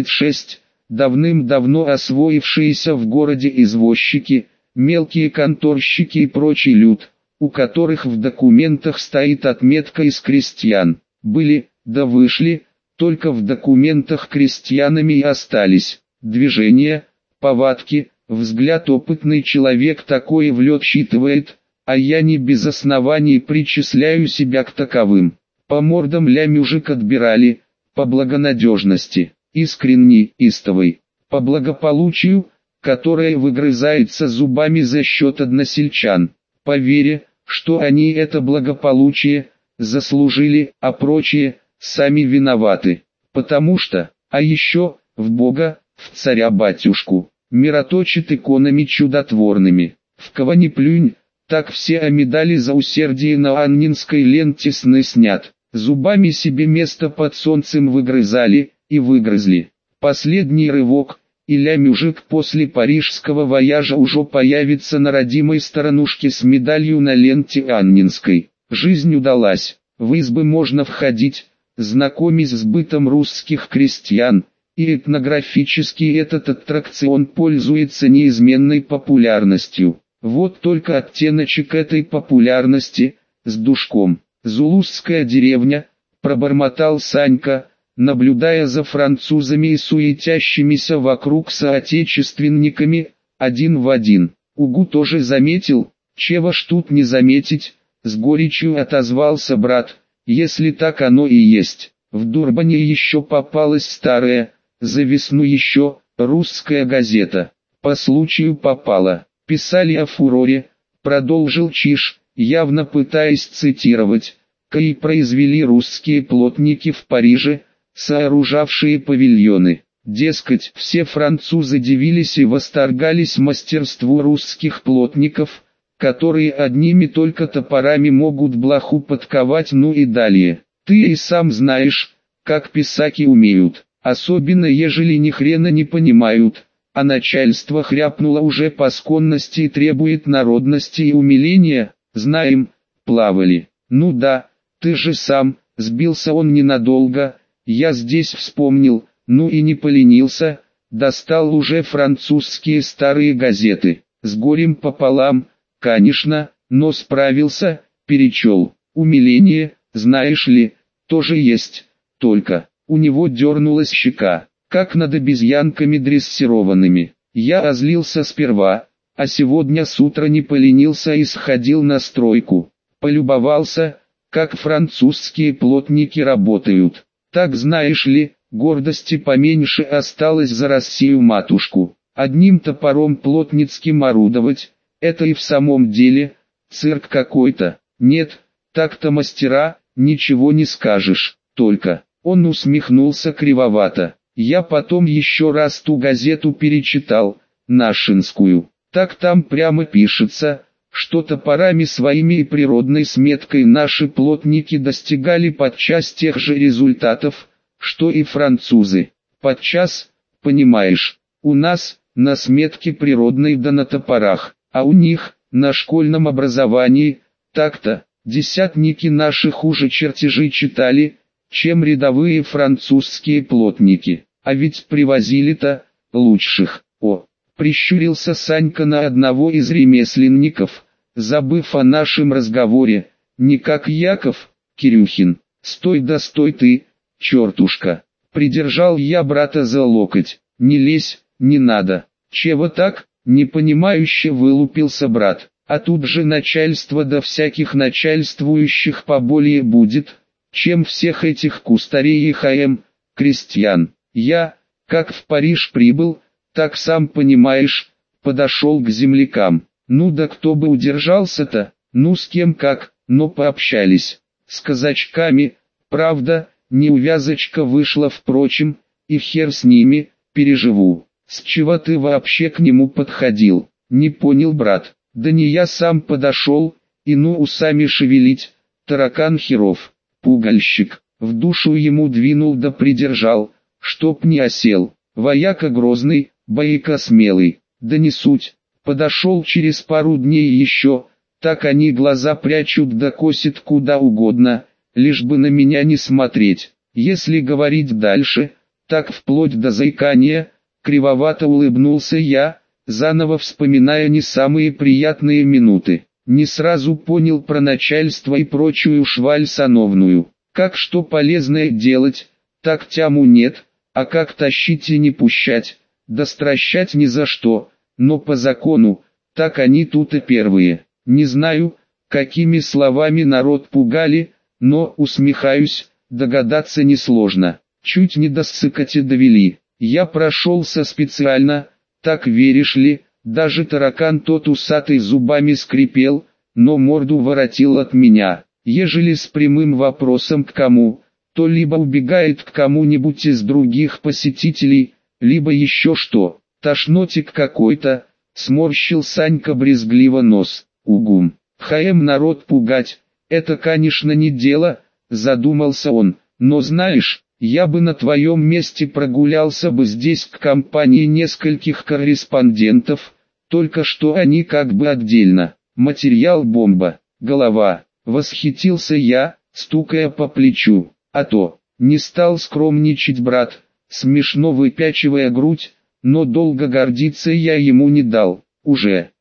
36, давным-давно освоившиеся в городе извозчики, мелкие конторщики и прочий люд, у которых в документах стоит отметка из крестьян, были, да вышли, только в документах крестьянами и остались. Движения, повадки, взгляд опытный человек такое в лед считывает, а я не без оснований причисляю себя к таковым. По мордам мужик отбирали, по благонадежности, искренней, истовой, по благополучию, которое выгрызается зубами за счет односельчан, по вере, что они это благополучие заслужили, а прочие сами виноваты, потому что, а еще, в Бога, в царя-батюшку, мироточит иконами чудотворными, в кого не плюнь, так все медали за усердие на Аннинской ленте сны снят. Зубами себе место под солнцем выгрызали, и выгрызли. Последний рывок, и мужик после парижского вояжа уже появится на родимой сторонушке с медалью на ленте Аннинской. Жизнь удалась, в избы можно входить, знакомясь с бытом русских крестьян, и этнографически этот аттракцион пользуется неизменной популярностью. Вот только оттеночек этой популярности, с душком. «Зулусская деревня», — пробормотал Санька, наблюдая за французами и суетящимися вокруг соотечественниками, один в один. Угу тоже заметил, чего ж тут не заметить, с горечью отозвался брат, если так оно и есть. В Дурбане еще попалась старая, за весну еще, русская газета. По случаю попала. Писали о фуроре, продолжил Чиж, явно пытаясь цитировать, «Каи произвели русские плотники в Париже, сооружавшие павильоны». Дескать, все французы дивились и восторгались мастерству русских плотников, которые одними только топорами могут блоху подковать, ну и далее. Ты и сам знаешь, как писаки умеют. особенно ежели ни хрена не понимают, а начальство хряпнуло уже по сконности и требует народности и умиления, знаем, плавали. Ну да, ты же сам, сбился он ненадолго, я здесь вспомнил, ну и не поленился, достал уже французские старые газеты, с горем пополам, конечно, но справился, перечел. Умиление, знаешь ли, тоже есть, только, у него дернулась щека, как над обезьянками дрессированными. Я озлился сперва, а сегодня с утра не поленился и сходил на стройку. Полюбовался, как французские плотники работают. Так знаешь ли, гордости поменьше осталось за Россию-матушку. Одним топором плотницким орудовать, это и в самом деле, цирк какой-то. Нет, так-то мастера, ничего не скажешь, только, он усмехнулся кривовато. Я потом еще раз ту газету перечитал, нашинскую. Так там прямо пишется, что топорами своими и природной сметкой наши плотники достигали подчас тех же результатов, что и французы. Подчас, понимаешь, у нас, на сметке природной да на топорах, а у них, на школьном образовании, так-то, десятники наши хуже чертежи читали, чем рядовые французские плотники. А ведь привозили-то, лучших. О, прищурился Санька на одного из ремесленников, забыв о нашем разговоре, не как Яков, Кирюхин. Стой да стой ты, чертушка. Придержал я брата за локоть. Не лезь, не надо. Чего так? Непонимающе вылупился брат. А тут же начальство да всяких начальствующих поболее будет, чем всех этих кустарей и крестьян. Я, как в Париж прибыл, так сам понимаешь, подошел к землякам. Ну да кто бы удержался-то, ну с кем как, но пообщались. С казачками, правда, неувязочка вышла впрочем, и хер с ними, переживу. С чего ты вообще к нему подходил? Не понял брат. Да не я сам подошел, и ну усами шевелить, таракан херов. Пугальщик, в душу ему двинул да придержал, чтоб не осел. Вояка грозный, бояка смелый, да не суть. Подошел через пару дней еще, так они глаза прячут да косят куда угодно, лишь бы на меня не смотреть. Если говорить дальше, так вплоть до заикания, кривовато улыбнулся я, заново вспоминая не самые приятные минуты. Не сразу понял про начальство и прочую шваль сановную. Как что полезное делать, так тяму нет, а как тащить и не пущать, да стращать ни за что, но по закону, так они тут и первые. Не знаю, какими словами народ пугали, но, усмехаюсь, догадаться несложно. Чуть не до ссыкоти довели. Я прошелся специально, так веришь ли, даже таракан тот усатый зубами скрипел, но морду воротил от меня. Ежели с прямым вопросом к кому, то либо убегает к кому-нибудь из других посетителей, либо еще что. Тошнотик какой-то, сморщил Санька брезгливо нос. Угум. Народ пугать, это конечно не дело, задумался он, но знаешь, я бы на твоем месте прогулялся бы здесь к компании нескольких корреспондентов, только что они как бы отдельно. Материал бомба, голова, восхитился я, стукая по плечу. А то, не стал скромничать брат, смешно выпячивая грудь, но долго гордиться я ему не дал. Уже,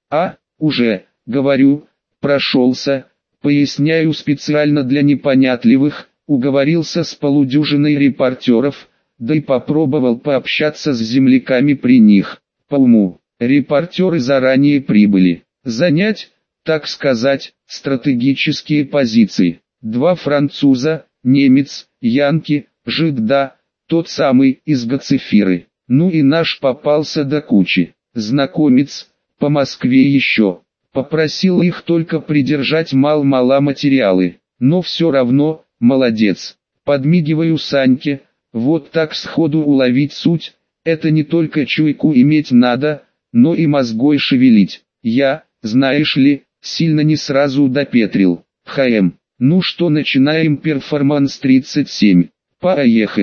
говорю, прошелся, поясняю специально для непонятливых, уговорился с полудюжиной репортеров, да и попробовал пообщаться с земляками при них. По уму, репортеры заранее прибыли, занять, так сказать, стратегические позиции. Два француза, немец, янки, жид да, тот самый из Гацифиры. Ну и наш попался до кучи. Знакомец, по Москве еще. Попросил их только придержать мал-мала материалы. Но все равно, молодец. Подмигиваю Саньке, вот так сходу уловить суть, это не только чуйку иметь надо, но и мозгой шевелить. Я, знаешь ли, сильно не сразу допетрил. Ну что, начинаем перформанс 37. Поехали.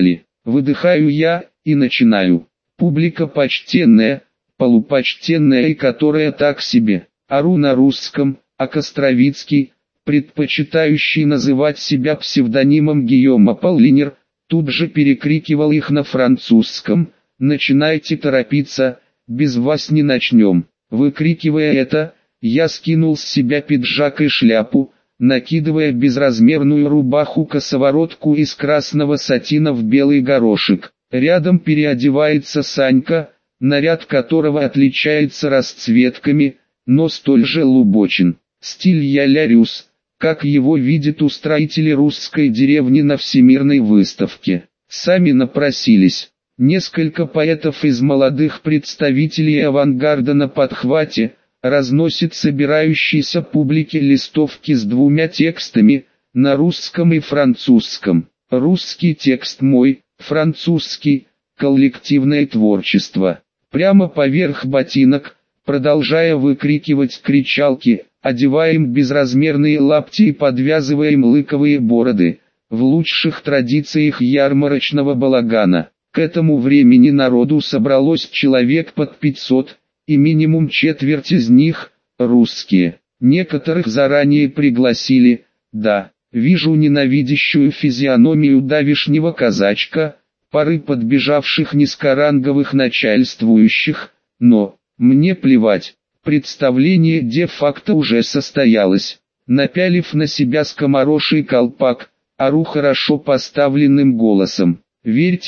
Выдыхаю я, и начинаю. Публика почтенная, полупочтенная и которая так себе. Ору на русском, а Костровицкий, предпочитающий называть себя псевдонимом Гийом Аполлинер, тут же перекрикивал их на французском: «Начинайте торопиться, без вас не начнем». Выкрикивая это, я скинул с себя пиджак и шляпу, накидывая безразмерную рубаху-косоворотку из красного сатина в белый горошек. Рядом переодевается Санька, наряд которого отличается расцветками, но столь же лубочен. Стиль Ялярюс, как его видят устроители русской деревни на всемирной выставке. Сами напросились. Несколько поэтов из молодых представителей авангарда на подхвате разносит собирающейся публике листовки с двумя текстами, на русском и французском. Русский текст мой, французский – коллективное творчество. Прямо поверх ботинок, продолжая выкрикивать кричалки, одеваем безразмерные лапти и подвязываем лыковые бороды, в лучших традициях ярмарочного балагана. К этому времени народу собралось человек под 500, и минимум четверть из них – русские. Некоторых заранее пригласили, да, вижу ненавидящую физиономию давишнего казачка, пары подбежавших низкоранговых начальствующих, но, мне плевать, представление де-факто уже состоялось. Напялив на себя скомороший колпак, ору хорошо поставленным голосом: «Верьте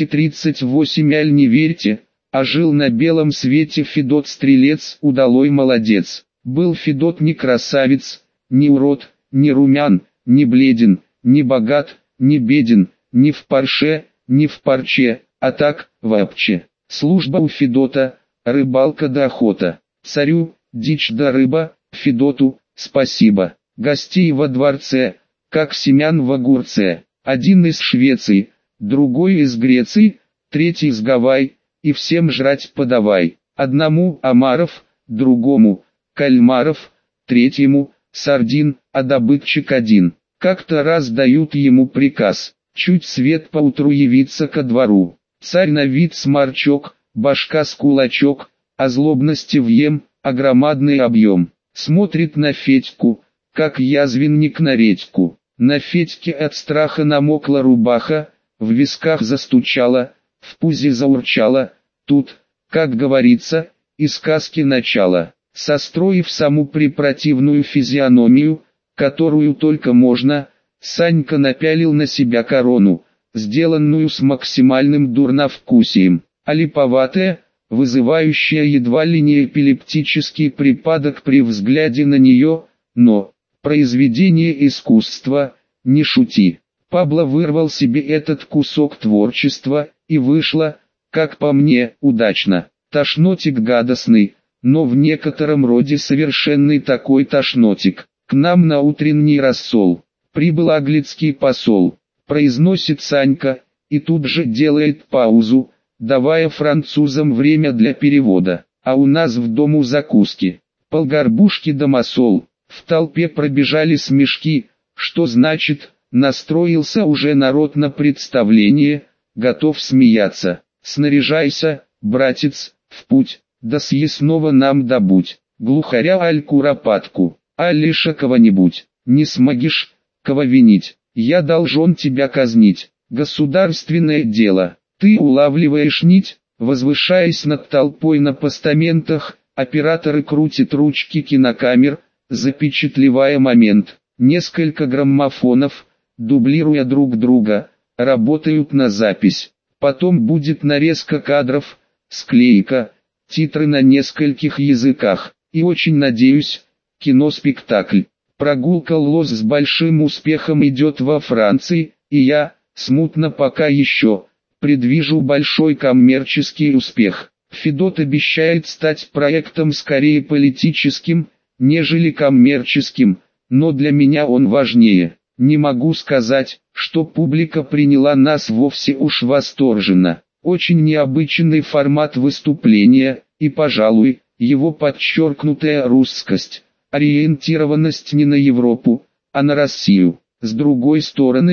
38, аль не верьте», а жил на белом свете Федот Стрелец, удалой молодец. Был Федот не красавец, не урод, не румян, не бледен, не богат, не беден, не в парше, не в парче, а так, вообще. Служба у Федота, рыбалка да охота. Царю, дичь да рыба, Федоту, спасибо. Гостей во дворце, как семян в огурце. Один из Швеции, другой из Греции, третий из Гавайи, и всем жрать подавай. Одному омаров, другому кальмаров, третьему сардин, а добытчик один. Как-то раз дают ему приказ: чуть свет поутру явиться ко двору. Царь на вид сморчок, башка с кулачок, а злобности въем, а громадный объем. Смотрит на Федьку, как язвенник на редьку. На Федьке от страха намокла рубаха, в висках застучала, в пузе заурчала. Тут, как говорится, и сказки начало. Состроив саму препротивную физиономию, которую только можно, Санька напялил на себя корону, сделанную с максимальным дурновкусием, а липоватая, вызывающая едва ли не эпилептический припадок при взгляде на нее, но, произведение искусства, не шути. Пабло вырвал себе этот кусок творчества, и вышло, как по мне, удачно. Тошнотик гадостный, но в некотором роде совершенный такой тошнотик. К нам на утренний рассол прибыл аглицкий посол, произносит Санька, и тут же делает паузу, давая французам время для перевода. А у нас в дому закуски, полгорбушки да масол. В толпе пробежали смешки, что значит, настроился уже народ на представление, готов смеяться. Снаряжайся, братец, в путь, да съестного нам добудь. Глухаря аль куропатку, аль кого-нибудь, не смогишь, кого винить, я должен тебя казнить. Государственное дело, ты улавливаешь нить, возвышаясь над толпой на постаментах, операторы крутят ручки кинокамер, запечатлевая момент. Несколько граммофонов, дублируя друг друга, работают на запись. Потом будет нарезка кадров, склейка, титры на нескольких языках. И очень надеюсь, киноспектакль. Прогулка Лоз с большим успехом идет во Франции, и я, смутно пока еще, предвижу большой коммерческий успех. Федот обещает стать проектом скорее политическим, нежели коммерческим, но для меня он важнее. Не могу сказать, что публика приняла нас вовсе уж восторженно. Очень необычный формат выступления, и, пожалуй, его подчеркнутая русскость, ориентированность не на Европу, а на Россию. С другой стороны,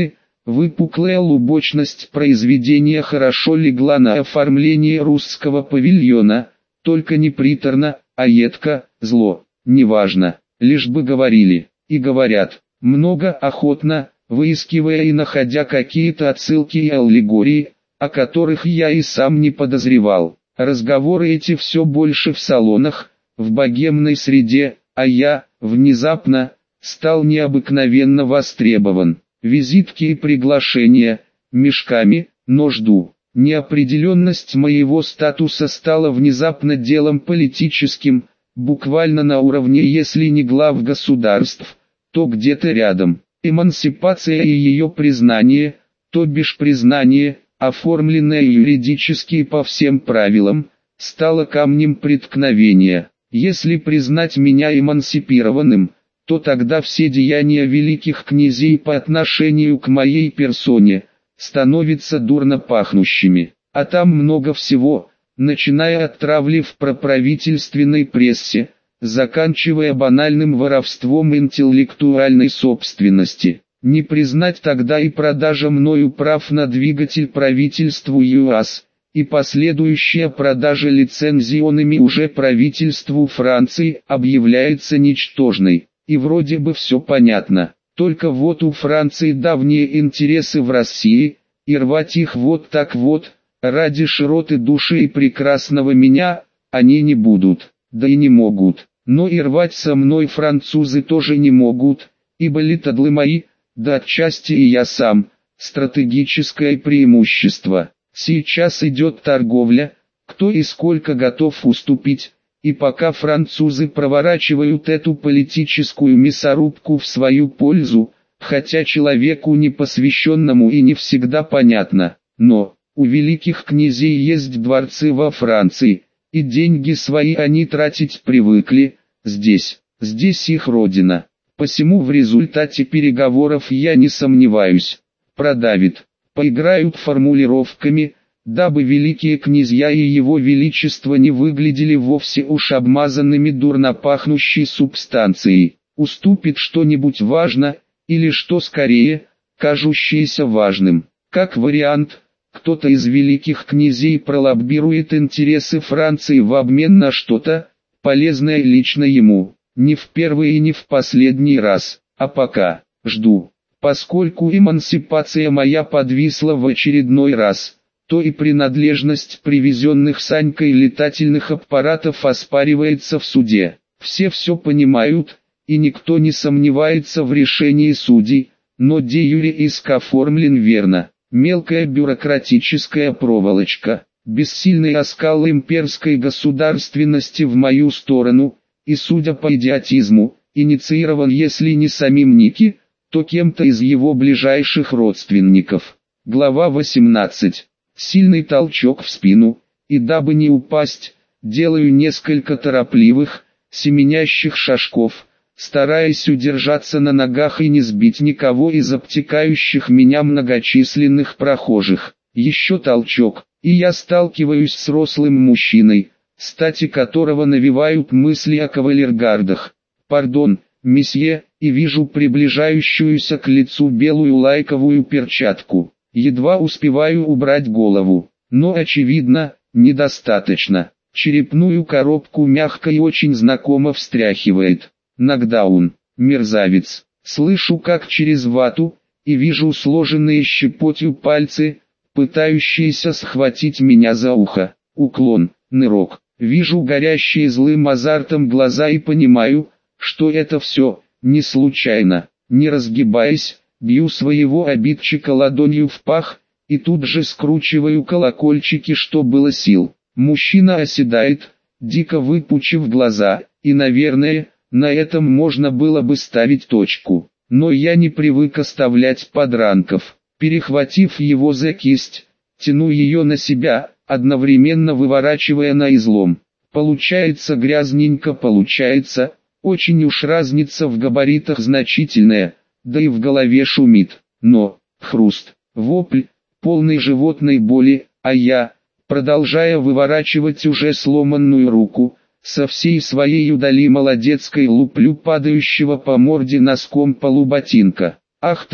Выпуклая лубочность произведения хорошо легла на оформление русского павильона, только не приторно, а едко, зло, неважно, лишь бы говорили, и говорят, много охотно, выискивая и находя какие-то отсылки и аллегории, о которых я и сам не подозревал. Разговоры эти все больше в салонах, в богемной среде, а я, внезапно, стал необыкновенно востребован. Визитки и приглашения, мешками, но жду. Неопределенность моего статуса стала внезапно делом политическим, буквально на уровне если не глав государств, то где-то рядом. Эмансипация и ее признание, то бишь признание, оформленное юридически по всем правилам, стало камнем преткновения. Если признать меня эмансипированным, то тогда все деяния великих князей по отношению к моей персоне становятся дурно пахнущими. А там много всего, начиная от травли в проправительственной прессе, заканчивая банальным воровством интеллектуальной собственности. Не признать тогда и продажа мною прав на двигатель правительству ЮАС, и последующая продажа лицензионными уже правительству Франции объявляется ничтожной. И вроде бы все понятно, только вот у Франции давние интересы в России, и рвать их вот так вот, ради широты души и прекрасного меня, они не будут, да и не могут. Но и рвать со мной французы тоже не могут, ибо литадлы мои, да отчасти и я сам, стратегическое преимущество. Сейчас идет торговля, кто и сколько готов уступить. И пока французы проворачивают эту политическую мясорубку в свою пользу, хотя человеку непосвященному и не всегда понятно, но у великих князей есть дворцы во Франции, и деньги свои они тратить привыкли, здесь их родина. Посему в результате переговоров я не сомневаюсь, продавит, поиграют формулировками, дабы великие князья и его величество не выглядели вовсе уж обмазанными дурно пахнущей субстанцией. Уступит что-нибудь важно, или что скорее, кажущееся важным. Как вариант, кто-то из великих князей пролоббирует интересы Франции в обмен на что-то, полезное лично ему. Не в первый и не в последний раз, а пока, жду. Поскольку эмансипация моя подвисла в очередной раз, то и принадлежность привезенных Санькой летательных аппаратов оспаривается в суде. Все понимают, и никто не сомневается в решении судей, но де юре иск оформлен верно. Мелкая бюрократическая проволочка, бессильный оскал имперской государственности в мою сторону, и судя по идиотизму, инициирован если не самим Ники, то кем-то из его ближайших родственников. Глава 18. Сильный толчок в спину, и дабы не упасть, делаю несколько торопливых, семенящих шажков, стараясь удержаться на ногах и не сбить никого из обтекающих меня многочисленных прохожих. Еще толчок, и я сталкиваюсь с рослым мужчиной, стати которого навевают мысли о кавалергардах. «Пардон, месье», и вижу приближающуюся к лицу белую лайковую перчатку. Едва успеваю убрать голову, но очевидно, недостаточно. Черепную коробку мягко и очень знакомо встряхивает. Нокдаун, мерзавец. Слышу как через вату, и вижу сложенные щепотью пальцы, пытающиеся схватить меня за ухо. Уклон, нырок. Вижу горящие злым азартом глаза и понимаю, что это все, не случайно. Не разгибаясь, бью своего обидчика ладонью в пах, и тут же скручиваю колокольчики, что было сил. Мужчина оседает, дико выпучив глаза, и, наверное, на этом можно было бы ставить точку. Но я не привык оставлять подранков. Перехватив его за кисть, тяну ее на себя, одновременно выворачивая на излом. Получается грязненько, получается, очень уж разница в габаритах значительная. Да и в голове шумит, но, хруст, вопль, полный животной боли, а я, продолжая выворачивать уже сломанную руку, со всей своей удали молодецкой луплю падающего по морде носком полуботинка. Ах ты ж,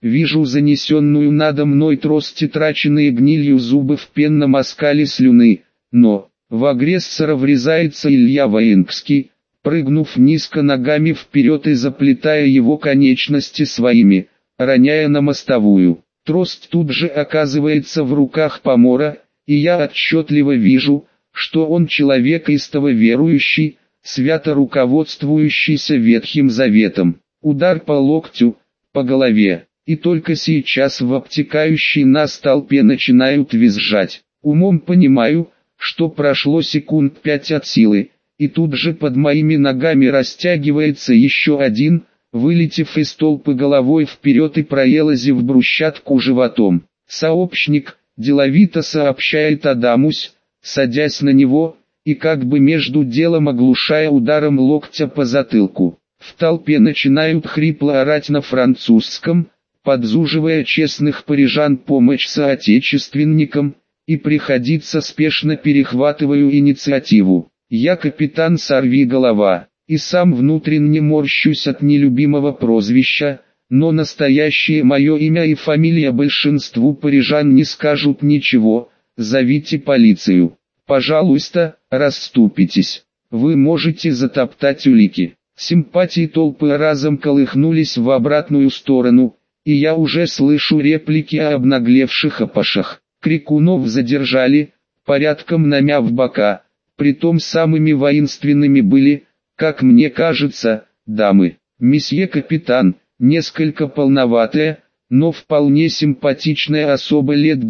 вижу занесенную надо мной трость и траченные гнилью зубы в пенном оскале слюны, но в агрессора врезается Илья Воинский, прыгнув низко ногами вперед и заплетая его конечности своими, роняя на мостовую. Трость тут же оказывается в руках помора, и я отчетливо вижу, что он человек истово верующий, свято руководствующийся Ветхим Заветом. Удар по локтю, по голове, и только сейчас в обтекающей нас толпе начинают визжать. Умом понимаю, что прошло секунд 5 от силы, и тут же под моими ногами растягивается еще один, вылетев из толпы головой вперед и проелозив брусчатку животом. Сообщник, деловито сообщает Адамусь, садясь на него, и как бы между делом оглушая ударом локтя по затылку. В толпе начинают хрипло орать на французском, подзуживая честных парижан помочь соотечественникам, и приходится спешно перехватываю инициативу. Я капитан Сорвиголова, и сам внутренне морщусь от нелюбимого прозвища, но настоящее мое имя и фамилия большинству парижан не скажут ничего, зовите полицию. Пожалуйста, расступитесь, вы можете затоптать улики. Симпатии толпы разом колыхнулись в обратную сторону, и я уже слышу реплики о обнаглевших опашах. Крикунов задержали, порядком намяв бока, притом самыми воинственными были, как мне кажется, дамы. Месье капитан, несколько полноватая, но вполне симпатичная особа лет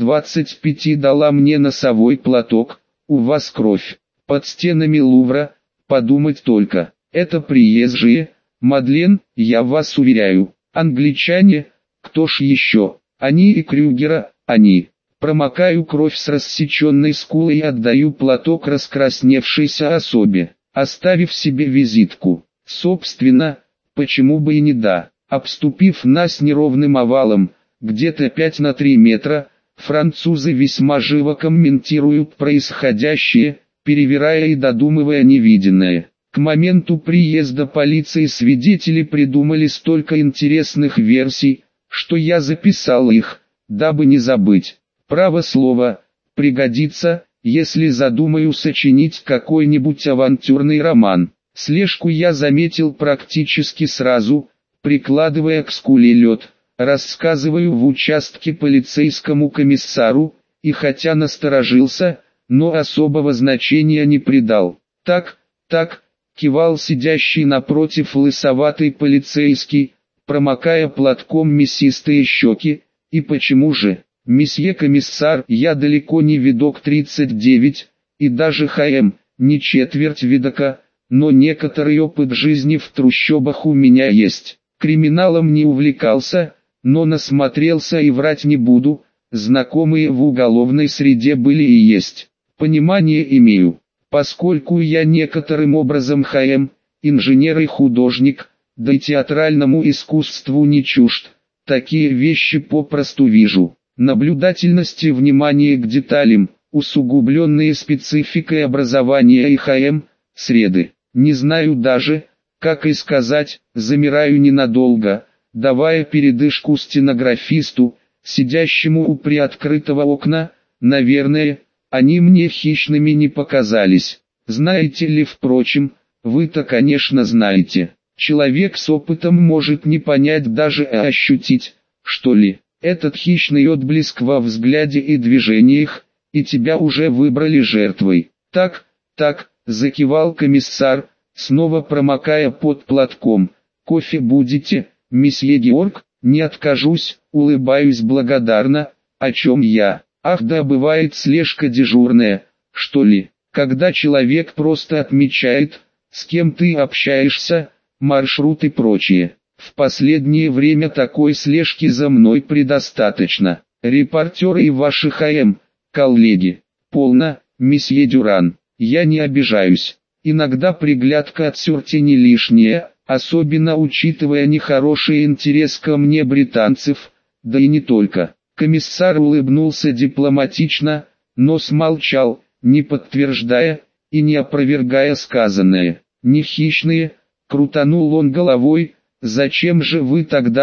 25 дала мне носовой платок. У вас кровь. Под стенами Лувра, подумать только. Это приезжие, Мадлен, я вас уверяю. Англичане, кто ж еще? Они и Крюгера, они. Промокаю кровь с рассеченной скулой и отдаю платок раскрасневшейся особе, оставив себе визитку. Собственно, почему бы и не да. Обступив нас неровным овалом, где-то 5 на 3 метра, французы весьма живо комментируют происходящее, перевирая и додумывая невиденное. К моменту приезда полиции свидетели придумали столько интересных версий, что я записал их, дабы не забыть. Право слово, пригодится, если задумаю сочинить какой-нибудь авантюрный роман. Слежку я заметил практически сразу, прикладывая к скуле лед. Рассказываю в участке полицейскому комиссару, и хотя насторожился, но особого значения не придал. Так, кивал сидящий напротив лысоватый полицейский, промокая платком мясистые щеки, и почему же, месье комиссар, я далеко не видок 39, и даже ХМ, не четверть видока, но некоторый опыт жизни в трущобах у меня есть. Криминалом не увлекался, но насмотрелся и врать не буду, знакомые в уголовной среде были и есть. Понимание имею, поскольку я некоторым образом ХМ, инженер и художник, да и театральному искусству не чужд, такие вещи попросту вижу. Наблюдательность и внимание к деталям, усугубленные спецификой образования и ХМ, среды. Не знаю даже, как и сказать, замираю ненадолго, давая передышку стенографисту, сидящему у приоткрытого окна. Наверное, они мне хищными не показались. Знаете ли, впрочем, вы-то конечно знаете. Человек с опытом может не понять даже, а ощутить, что ли, этот хищный отблеск во взгляде и движениях, и тебя уже выбрали жертвой. Так, закивал комиссар, снова промокая под платком. Кофе будете, месье Георг? Не откажусь, улыбаюсь благодарно. О чем я? Ах да, бывает слежка дежурная, что ли, когда человек просто отмечает, с кем ты общаешься, маршрут и прочее. В последнее время такой слежки за мной предостаточно. Репортеры и ваши ХМ, коллеги. Полно, месье Дюран, я не обижаюсь. Иногда приглядка от сюрти не лишняя, особенно учитывая нехороший интерес ко мне британцев, да и не только. Комиссар улыбнулся дипломатично, но смолчал, не подтверждая и не опровергая сказанное. Не хищные, крутанул он головой, зачем же вы тогда,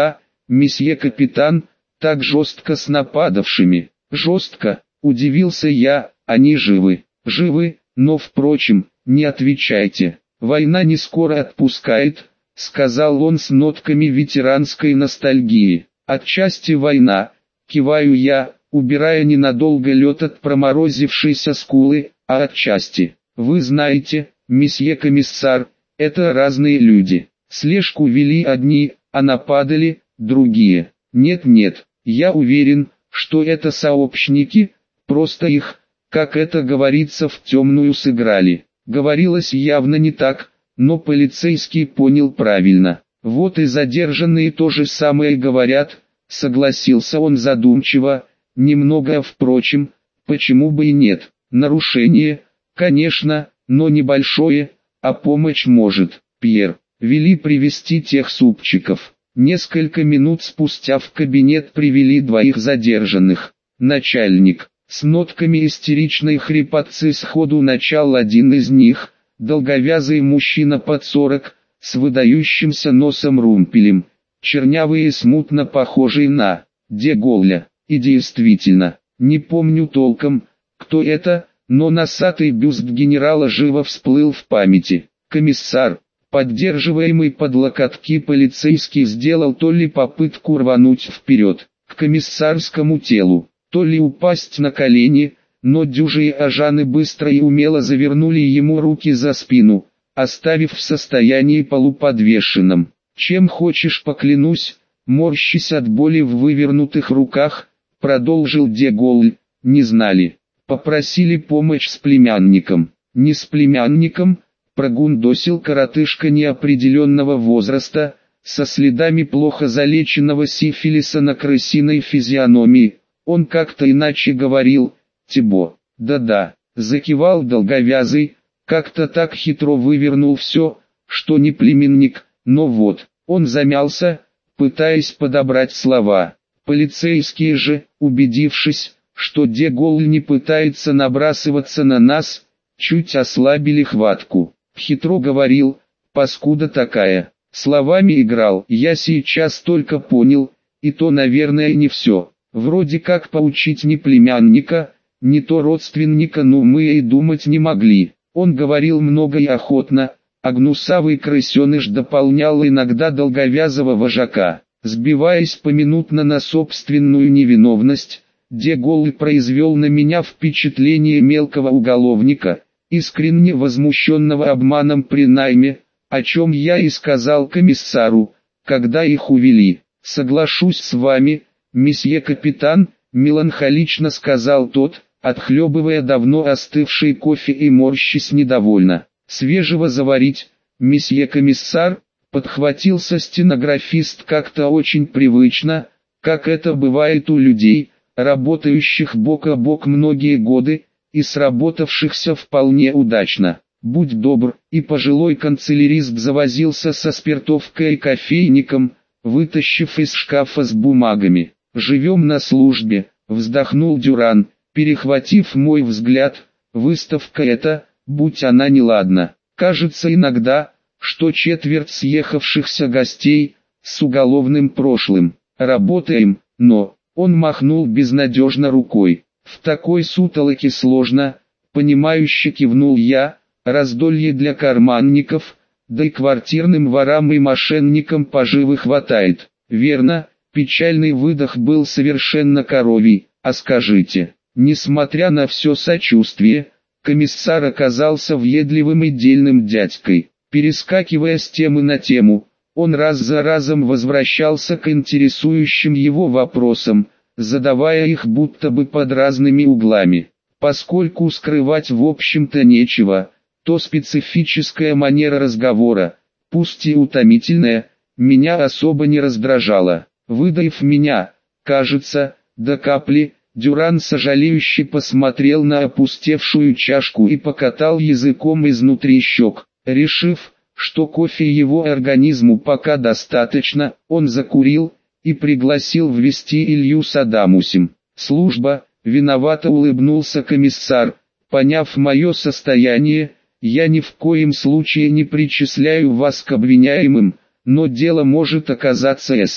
месье капитан, так жестко с нападавшими? Жестко, удивился я, они живы. Живы, но впрочем, не отвечайте. Война не скоро отпускает, сказал он с нотками ветеранской ностальгии. Отчасти война, киваю я, убирая ненадолго лед от проморозившейся скулы, а отчасти, вы знаете, месье комиссар, это разные люди. Слежку вели одни, а нападали другие. Нет, я уверен, что это сообщники, просто их, как это говорится, в темную сыграли. Говорилось явно не так, но полицейский понял правильно. Вот и задержанные то же самое говорят, согласился он задумчиво, немного, впрочем, почему бы и нет. Нарушение, конечно, но небольшое, а помочь может. Пьер, вели привести тех супчиков. Несколько минут спустя в кабинет привели двоих задержанных. Начальник, с нотками истеричной хрипотцы сходу начал один из них, долговязый мужчина под 40, с выдающимся носом румпелем, чернявый и смутно похожий на де Голля. И действительно, не помню толком, кто это, но носатый бюст генерала живо всплыл в памяти. Комиссар, поддерживаемый под локотки полицейский, сделал то ли попытку рвануть вперед, к комиссарскому телу, то ли упасть на колени, но дюжие ажаны быстро и умело завернули ему руки за спину, оставив в состоянии полуподвешенном. Чем хочешь поклянусь, морщась от боли в вывернутых руках, продолжил де Голль, не знали. Попросили помощь с племянником. Не с племянником, прогундосил коротышка неопределенного возраста, со следами плохо залеченного сифилиса на крысиной физиономии. Он как-то иначе говорил, Тибо. Да-да, закивал долговязый, как-то так хитро вывернул все, что не племенник, но вот, он замялся, пытаясь подобрать слова. Полицейские же, убедившись, что де Голль не пытается набрасываться на нас, чуть ослабили хватку. Хитро говорил, паскуда такая, словами играл. Я сейчас только понял, и то, наверное, не все. Вроде как поучить не племянника, не то родственника, но мы и думать не могли. Он говорил много и охотно, а гнусавый крысеныш дополнял иногда долговязого вожака. Сбиваясь поминутно на собственную невиновность, де Голль произвел на меня впечатление мелкого уголовника, искренне возмущенного обманом при найме, о чем я и сказал комиссару, когда их увели. «Соглашусь с вами, месье капитан», — меланхолично сказал тот, отхлебывая давно остывший кофе и морщись недовольно. «Свежего заварить, месье комиссар», — подхватился стенографист как-то очень привычно, как это бывает у людей, работающих бок о бок многие годы, и сработавшихся вполне удачно. «Будь добр», и пожилой канцелярист завозился со спиртовкой и кофейником, вытащив из шкафа с бумагами. «Живем на службе», — вздохнул Дюран, перехватив мой взгляд, «выставка эта, будь она неладна. Кажется иногда, что четверть съехавшихся гостей, с уголовным прошлым. Работаем, но...» Он махнул безнадежно рукой. «В такой сутолоке сложно», — понимающе кивнул я, «раздолье для карманников, да и квартирным ворам и мошенникам поживы хватает». «Верно», — печальный выдох был совершенно коровий. «А скажите...» Несмотря на все сочувствие, комиссар оказался въедливым и дельным дядькой. Перескакивая с темы на тему, он раз за разом возвращался к интересующим его вопросам, задавая их будто бы под разными углами. Поскольку скрывать в общем-то нечего, то специфическая манера разговора, пусть и утомительная, меня особо не раздражала. Выдаив меня, кажется, до капли, Дюран сожалеюще посмотрел на опустевшую чашку и покатал языком изнутри щек. Решив, что кофе его организму пока достаточно, он закурил и пригласил ввести Илью с Адамусем. «Служба», — виновато улыбнулся комиссар, «поняв мое состояние, я ни в коем случае не причисляю вас к обвиняемым, но дело может оказаться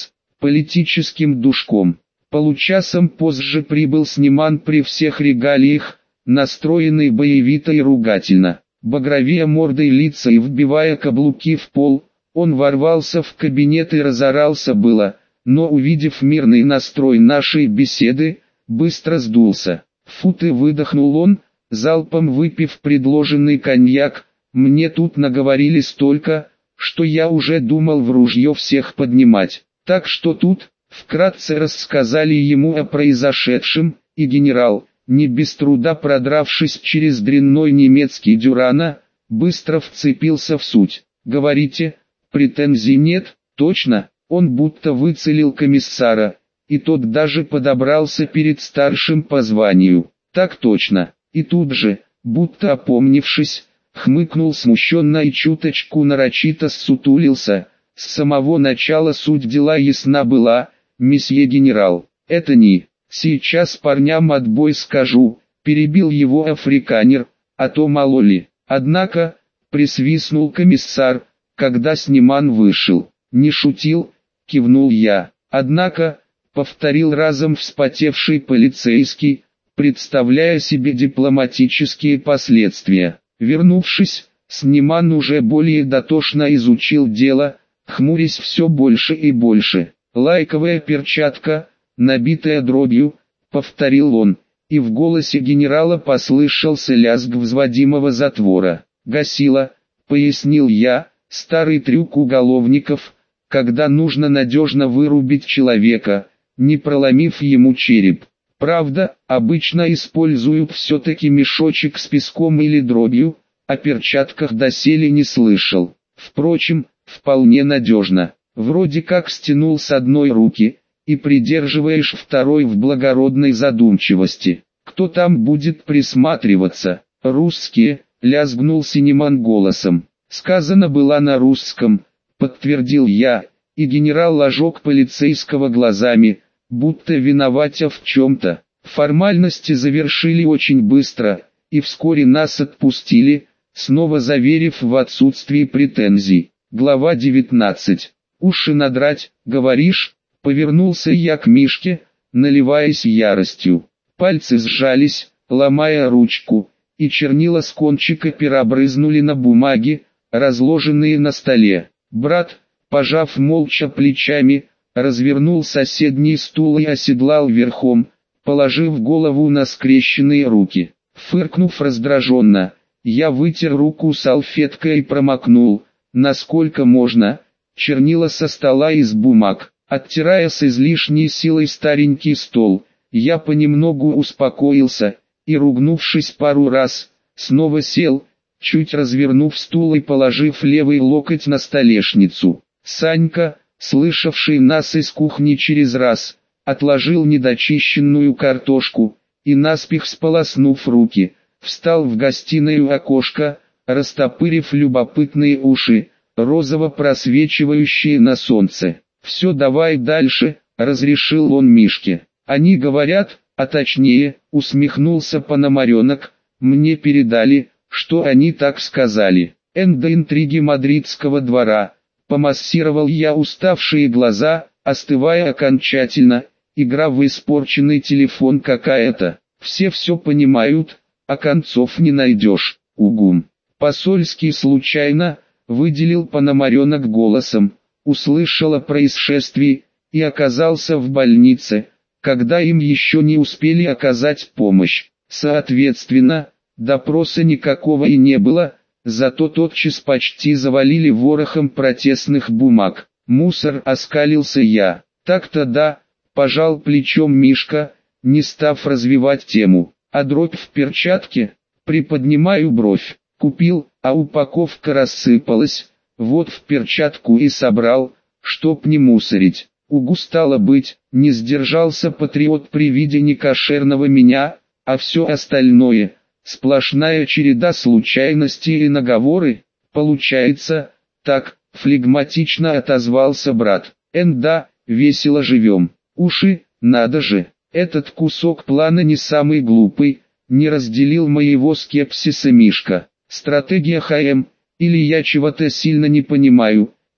политическим душком. Получасом позже прибыл Сниман при всех регалиях, настроенный боевито и ругательно. Багровея мордой лица и вбивая каблуки в пол, он ворвался в кабинет и разорался было, но увидев мирный настрой нашей беседы, быстро сдулся. «Фу ты!» — выдохнул он, залпом выпив предложенный коньяк. «Мне тут наговорили столько, что я уже думал в ружье всех поднимать». Так что тут, вкратце рассказали ему о произошедшем, и генерал, не без труда продравшись через дрянной немецкий дюрана, быстро вцепился в суть. «Говорите, претензий нет, точно?» Он будто выцелил комиссара, и тот даже подобрался перед старшим по званию. «Так точно». И тут же, будто опомнившись, хмыкнул смущенно и чуточку нарочито ссутулился. С самого начала суть дела ясна была, месье генерал. «Это не, сейчас парням отбой скажу», перебил его африканер, «а то мало ли». Однако, присвистнул комиссар, когда Сниман вышел. «Не шутил», кивнул я. «Однако», повторил разом вспотевший полицейский, представляя себе дипломатические последствия. Вернувшись, Сниман уже более дотошно изучил дело, хмурясь все больше и больше. «Лайковая перчатка, набитая дробью», повторил он, и в голосе генерала послышался лязг взводимого затвора. «Гасила», пояснил я, старый трюк уголовников, когда нужно надежно вырубить человека, не проломив ему череп. Правда, обычно используют все-таки мешочек с песком или дробью, о перчатках доселе не слышал. Впрочем, вполне надежно. Вроде как стянул с одной руки, и придерживаешь второй в благородной задумчивости. Кто там будет присматриваться? Русские, лязгнул Синеман голосом. Сказано было на русском, подтвердил я, и генерал ожег полицейского глазами, будто виноватя в чем-то. Формальности завершили очень быстро, и вскоре нас отпустили, снова заверив в отсутствии претензий. Глава 19. «Уши надрать, говоришь?» Повернулся я к Мишке, наливаясь яростью. Пальцы сжались, ломая ручку, и чернила с кончика пера брызнули на бумаги, разложенные на столе. Брат, пожав молча плечами, развернул соседний стул и оседлал верхом, положив голову на скрещенные руки. Фыркнув раздраженно, я вытер руку салфеткой и промокнул, насколько можно, чернила со стола из бумаг. Оттирая с излишней силой старенький стол, я понемногу успокоился, и ругнувшись пару раз, снова сел, чуть развернув стул и положив левый локоть на столешницу. Санька, слышавший нас из кухни через раз, отложил недочищенную картошку, и наспех сполоснув руки, встал в гостиной у окошка, растопырив любопытные уши, розово просвечивающие на солнце. «Все, давай дальше», — разрешил он Мишке. «Они говорят, а точнее, усмехнулся Пономаренок, мне передали, что они так сказали. До интриги мадридского двора». Помассировал я уставшие глаза, остывая окончательно, игра в испорченный телефон какая-то. Все понимают, а концов не найдешь. Угум. Посольский случайно, выделил Пономаренок голосом, услышал о происшествии, и оказался в больнице, когда им еще не успели оказать помощь. Соответственно, допроса никакого и не было, зато тотчас почти завалили ворохом протестных бумаг. «Мусор», оскалился я. «Так-то да», пожал плечом Мишка, не став развивать тему. «А дробь в перчатке?» Приподнимаю бровь. «Купил, а упаковка рассыпалась. Вот в перчатку и собрал, чтоб не мусорить». Угу, стало быть, не сдержался патриот при виде некошерного меня, а все остальное — сплошная череда случайностей и наговоры. Получается, так, флегматично отозвался брат. Да, весело живем. Уши, надо же, этот кусок плана не самый глупый, не разделил моего скепсиса Мишка. Стратегия ХМ, или я чего-то сильно не понимаю,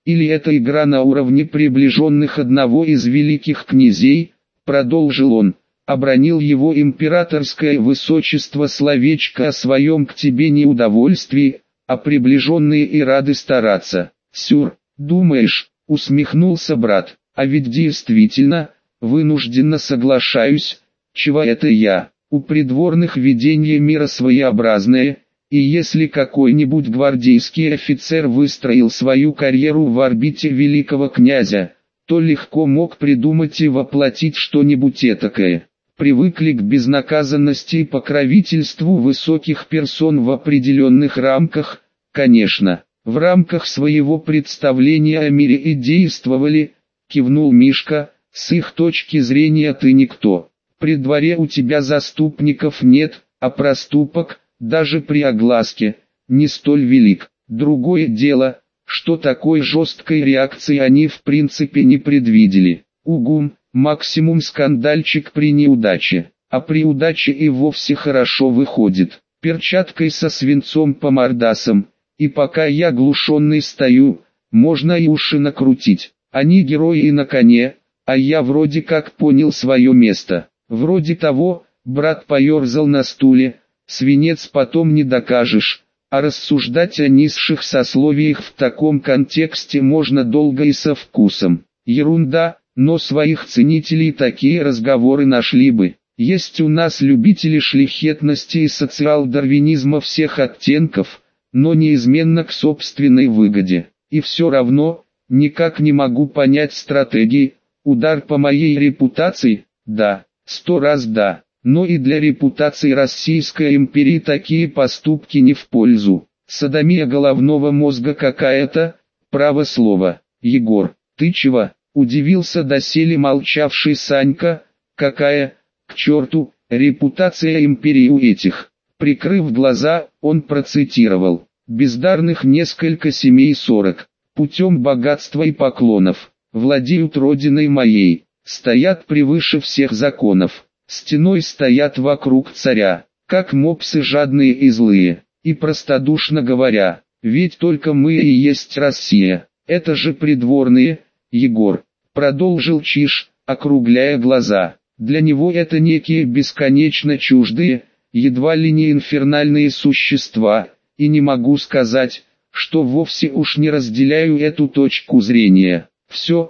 Или это игра на уровне приближенных одного из великих князей, продолжил он, обронил его императорское высочество словечко о своем к тебе неудовольствии, а приближенные и рады стараться. Сюр, думаешь, усмехнулся брат, а ведь действительно, вынужденно соглашаюсь, чего это я, у придворных видение мира своеобразное. И если какой-нибудь гвардейский офицер выстроил свою карьеру в орбите великого князя, то легко мог придумать и воплотить что-нибудь этакое. Привыкли к безнаказанности и покровительству высоких персон в определенных рамках, конечно, в рамках своего представления о мире и действовали, кивнул Мишка, с их точки зрения ты никто. При дворе у тебя заступников нет, а проступок, даже при огласке, не столь велик. Другое дело, что такой жесткой реакции они в принципе не предвидели. Угум, максимум скандальчик при неудаче, а при удаче и вовсе хорошо выходит. Перчаткой со свинцом по мордасам, и пока я глушенный стою, можно и уши накрутить. Они герои и на коне, а я вроде как понял свое место. Вроде того, брат поерзал на стуле. Свинец потом не докажешь, а рассуждать о низших сословиях в таком контексте можно долго и со вкусом. Ерунда, но своих ценителей такие разговоры нашли бы. Есть у нас любители шляхетности и социал-дарвинизма всех оттенков, но неизменно к собственной выгоде. И все равно, никак не могу понять стратегии, удар по моей репутации, да, 100 раз да. Но и для репутации Российской империи такие поступки не в пользу. Содомия головного мозга какая-то, право слово. Егор, ты чего? Удивился доселе молчавший Санька. Какая, к черту, репутация империи у этих? Прикрыв глаза, он процитировал. Бездарных несколько семей 40, путем богатства и поклонов, владеют родиной моей, стоят превыше всех законов. Стеной стоят вокруг царя, как мопсы жадные и злые, и простодушно говоря, ведь только мы и есть Россия, это же придворные, Егор, продолжил Чиж, округляя глаза, для него это некие бесконечно чуждые, едва ли не инфернальные существа, и не могу сказать, что вовсе уж не разделяю эту точку зрения. Все,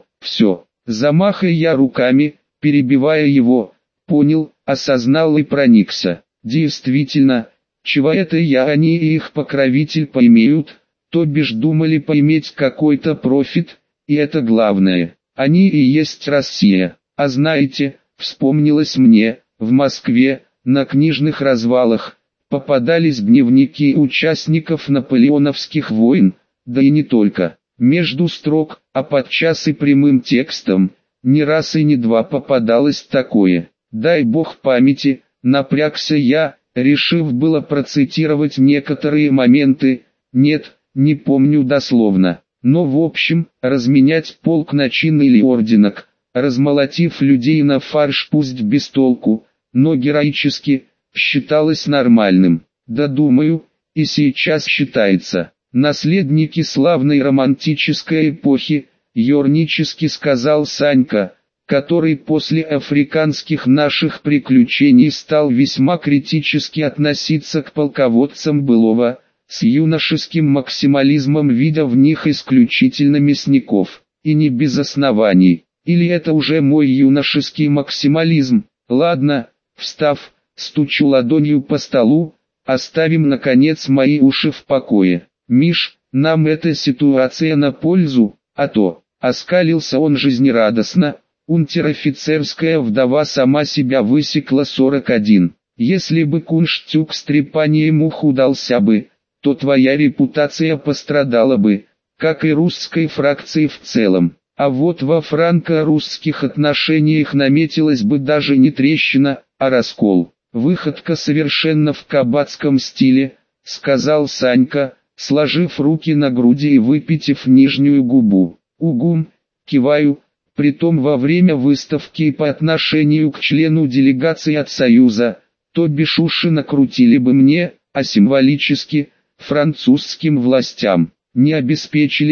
замахая я руками, перебивая его, понял, осознал и проникся. Действительно, чего это они и их покровитель поимеют, то бишь думали поиметь какой-то профит, и это главное. Они и есть Россия. А знаете, вспомнилось мне, в Москве, на книжных развалах, попадались дневники участников наполеоновских войн, да и не только. Между строк, а подчас и прямым текстом, ни раз и не два попадалось такое. Дай бог памяти, напрягся я, решив было процитировать некоторые моменты, нет, не помню дословно. Но в общем, разменять полк на чин или орденок, размолотив людей на фарш пусть без толку, но героически, считалось нормальным. Да думаю, и сейчас считается. Наследники славной романтической эпохи, ернически сказал Санька, который после африканских наших приключений стал весьма критически относиться к полководцам былого, с юношеским максимализмом видя в них исключительно мясников, и не без оснований. Или это уже мой юношеский максимализм? Ладно, встав, стучу ладонью по столу, оставим наконец мои уши в покое. Миш, нам эта ситуация на пользу, а то, оскалился он жизнерадостно. Унтер-офицерская вдова сама себя высекла 41. Если бы кунштюк с трепанием ух удался бы, то твоя репутация пострадала бы, как и русской фракции в целом. А вот во франко-русских отношениях наметилась бы даже не трещина, а раскол. Выходка совершенно в кабацком стиле, сказал Санька, сложив руки на груди и выпитив нижнюю губу. Угум, киваю. Притом во время выставки и по отношению к члену делегации от Союза, то бишь уши накрутили бы мне, а символически, французским властям, не обеспечили,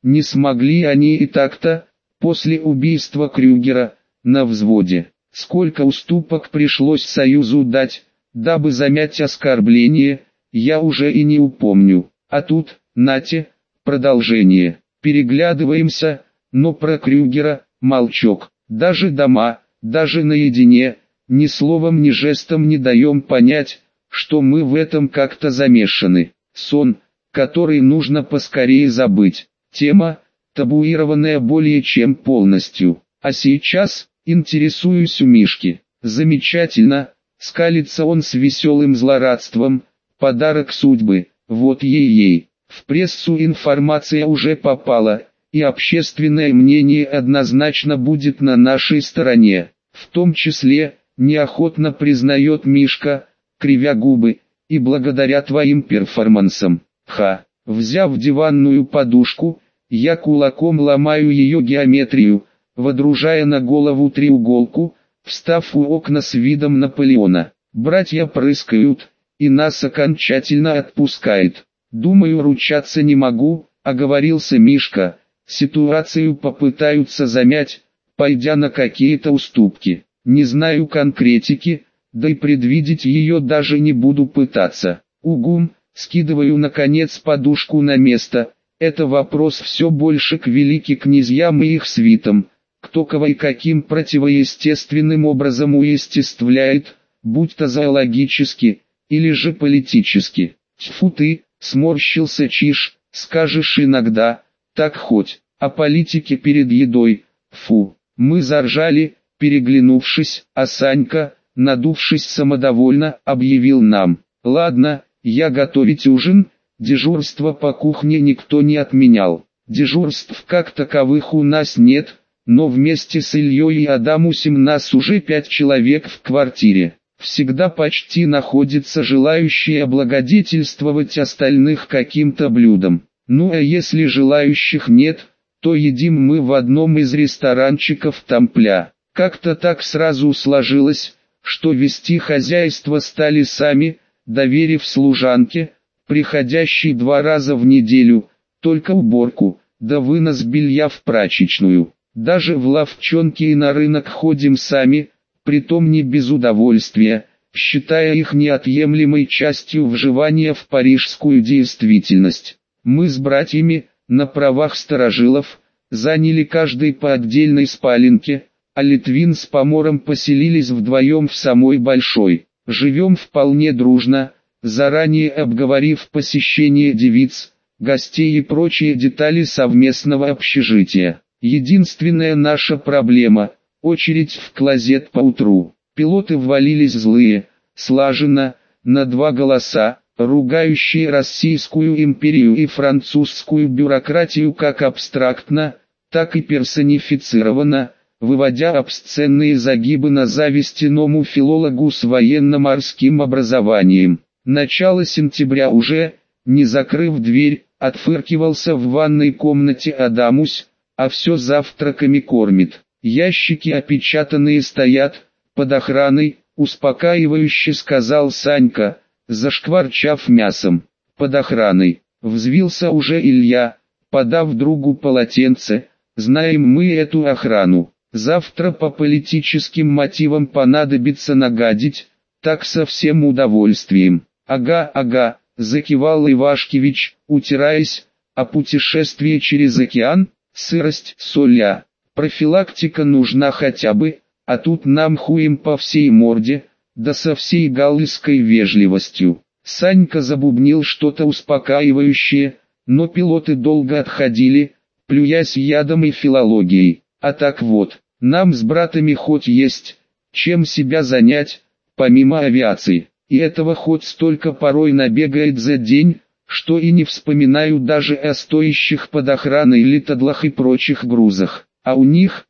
Не смогли они и так-то, после убийства Крюгера, на взводе. Сколько уступок пришлось Союзу дать, дабы замять оскорбление, я уже и не упомню. А тут, нате, продолжение. Переглядываемся, но про Крюгера молчок. Даже дома, даже наедине, ни словом ни жестом не даем понять, что мы в этом как-то замешаны. Сон, который нужно поскорее забыть. Тема, табуированная более чем полностью. А сейчас, интересуюсь у Мишки. Замечательно, скалится он с веселым злорадством. Подарок судьбы, вот ей-ей. В прессу информация уже попала, и общественное мнение однозначно будет на нашей стороне. В том числе, неохотно признает Мишка, кривя губы, и благодаря твоим перформансам. Взяв диванную подушку, я кулаком ломаю ее геометрию, водружая на голову треуголку, встав у окна с видом Наполеона. Братья прыскают, и нас окончательно отпускает. Думаю, ручаться не могу, оговорился Мишка. Ситуацию попытаются замять, пойдя на какие-то уступки. Не знаю конкретики, да и предвидеть ее даже не буду пытаться. Угум, скидываю наконец подушку на место. Это вопрос все больше к великим князьям и их свитам. Кто кого и каким противоестественным образом уестествляет, будь то зоологически, или же политически. Тьфу ты, сморщился Чиж, скажешь иногда, так хоть, о политике перед едой, фу. Мы заржали, переглянувшись, а Санька, надувшись самодовольно, объявил нам: ладно, я готовить ужин. Дежурство по кухне никто не отменял. Дежурств как таковых у нас нет, но вместе с Ильей и Адамусем нас уже 5 человек в квартире. Всегда почти находится желающие облагодетельствовать остальных каким-то блюдом. Ну а если желающих нет, то едим мы в одном из ресторанчиков Тампля. Как-то так сразу сложилось, что вести хозяйство стали сами, доверив служанке, приходящей 2 раза в неделю, только уборку, да вынос белья в прачечную. Даже в лавчонки и на рынок ходим сами, притом не без удовольствия, считая их неотъемлемой частью вживания в парижскую действительность. Мы с братьями, на правах старожилов, заняли каждый по отдельной спаленке, а Литвин с Помором поселились вдвоем в самой большой. Живем вполне дружно, заранее обговорив посещение девиц, гостей и прочие детали совместного общежития. Единственная наша проблема – очередь в клозет поутру. Пилоты ввалились злые, слаженно, на 2 голоса, ругающие Российскую империю и французскую бюрократию как абстрактно, так и персонифицированно, выводя обсценные загибы на зависть иному филологу с военно-морским образованием. Начало сентября уже, не закрыв дверь, отфыркивался в ванной комнате Адамусь, а все завтраками кормит. Ящики опечатанные стоят, под охраной, успокаивающе сказал Санька, зашкварчав мясом. Под охраной. Взвился уже Илья, подав другу полотенце. Знаем мы эту охрану. Завтра по политическим мотивам понадобится нагадить, так со всем удовольствием. Ага, закивал Ивашкевич, утираясь, а путешествие через океан, сырость, соля. Профилактика нужна хотя бы, а тут нам хуем по всей морде, да со всей галльской вежливостью. Санька забубнил что-то успокаивающее, но пилоты долго отходили, плюясь ядом и филологией. А так вот, нам с братами хоть есть, чем себя занять, помимо авиации. И этого хоть столько порой набегает за день, что и не вспоминаю даже о стоящих под охраной литодлах и прочих грузах. А у них,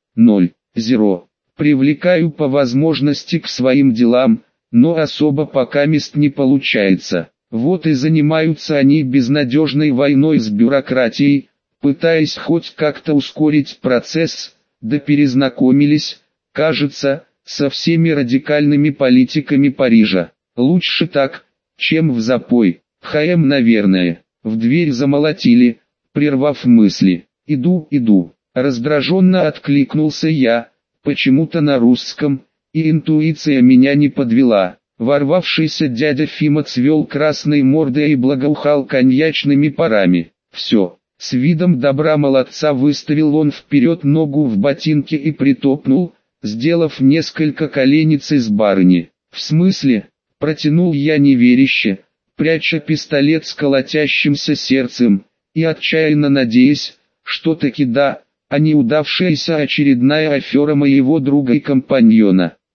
0,0. Привлекаю по возможности к своим делам, но особо покамест не получается. Вот и занимаются они безнадежной войной с бюрократией, пытаясь хоть как-то ускорить процесс, да перезнакомились, кажется, со всеми радикальными политиками Парижа. Лучше так, чем в запой. Наверное. В дверь замолотили, прервав мысли. Иду, иду. Раздраженно откликнулся я, почему-то на русском, и интуиция меня не подвела. Ворвавшийся дядя Фима цвел красной мордой и благоухал коньячными парами. Все, с видом добра молодца выставил он вперед ногу в ботинке и притопнул, сделав несколько коленец из барыни. В смысле? Протянул я неверяще, пряча пистолет с колотящимся сердцем, и отчаянно надеясь, что таки да, а не удавшаяся очередная афера моего друга и компаньона.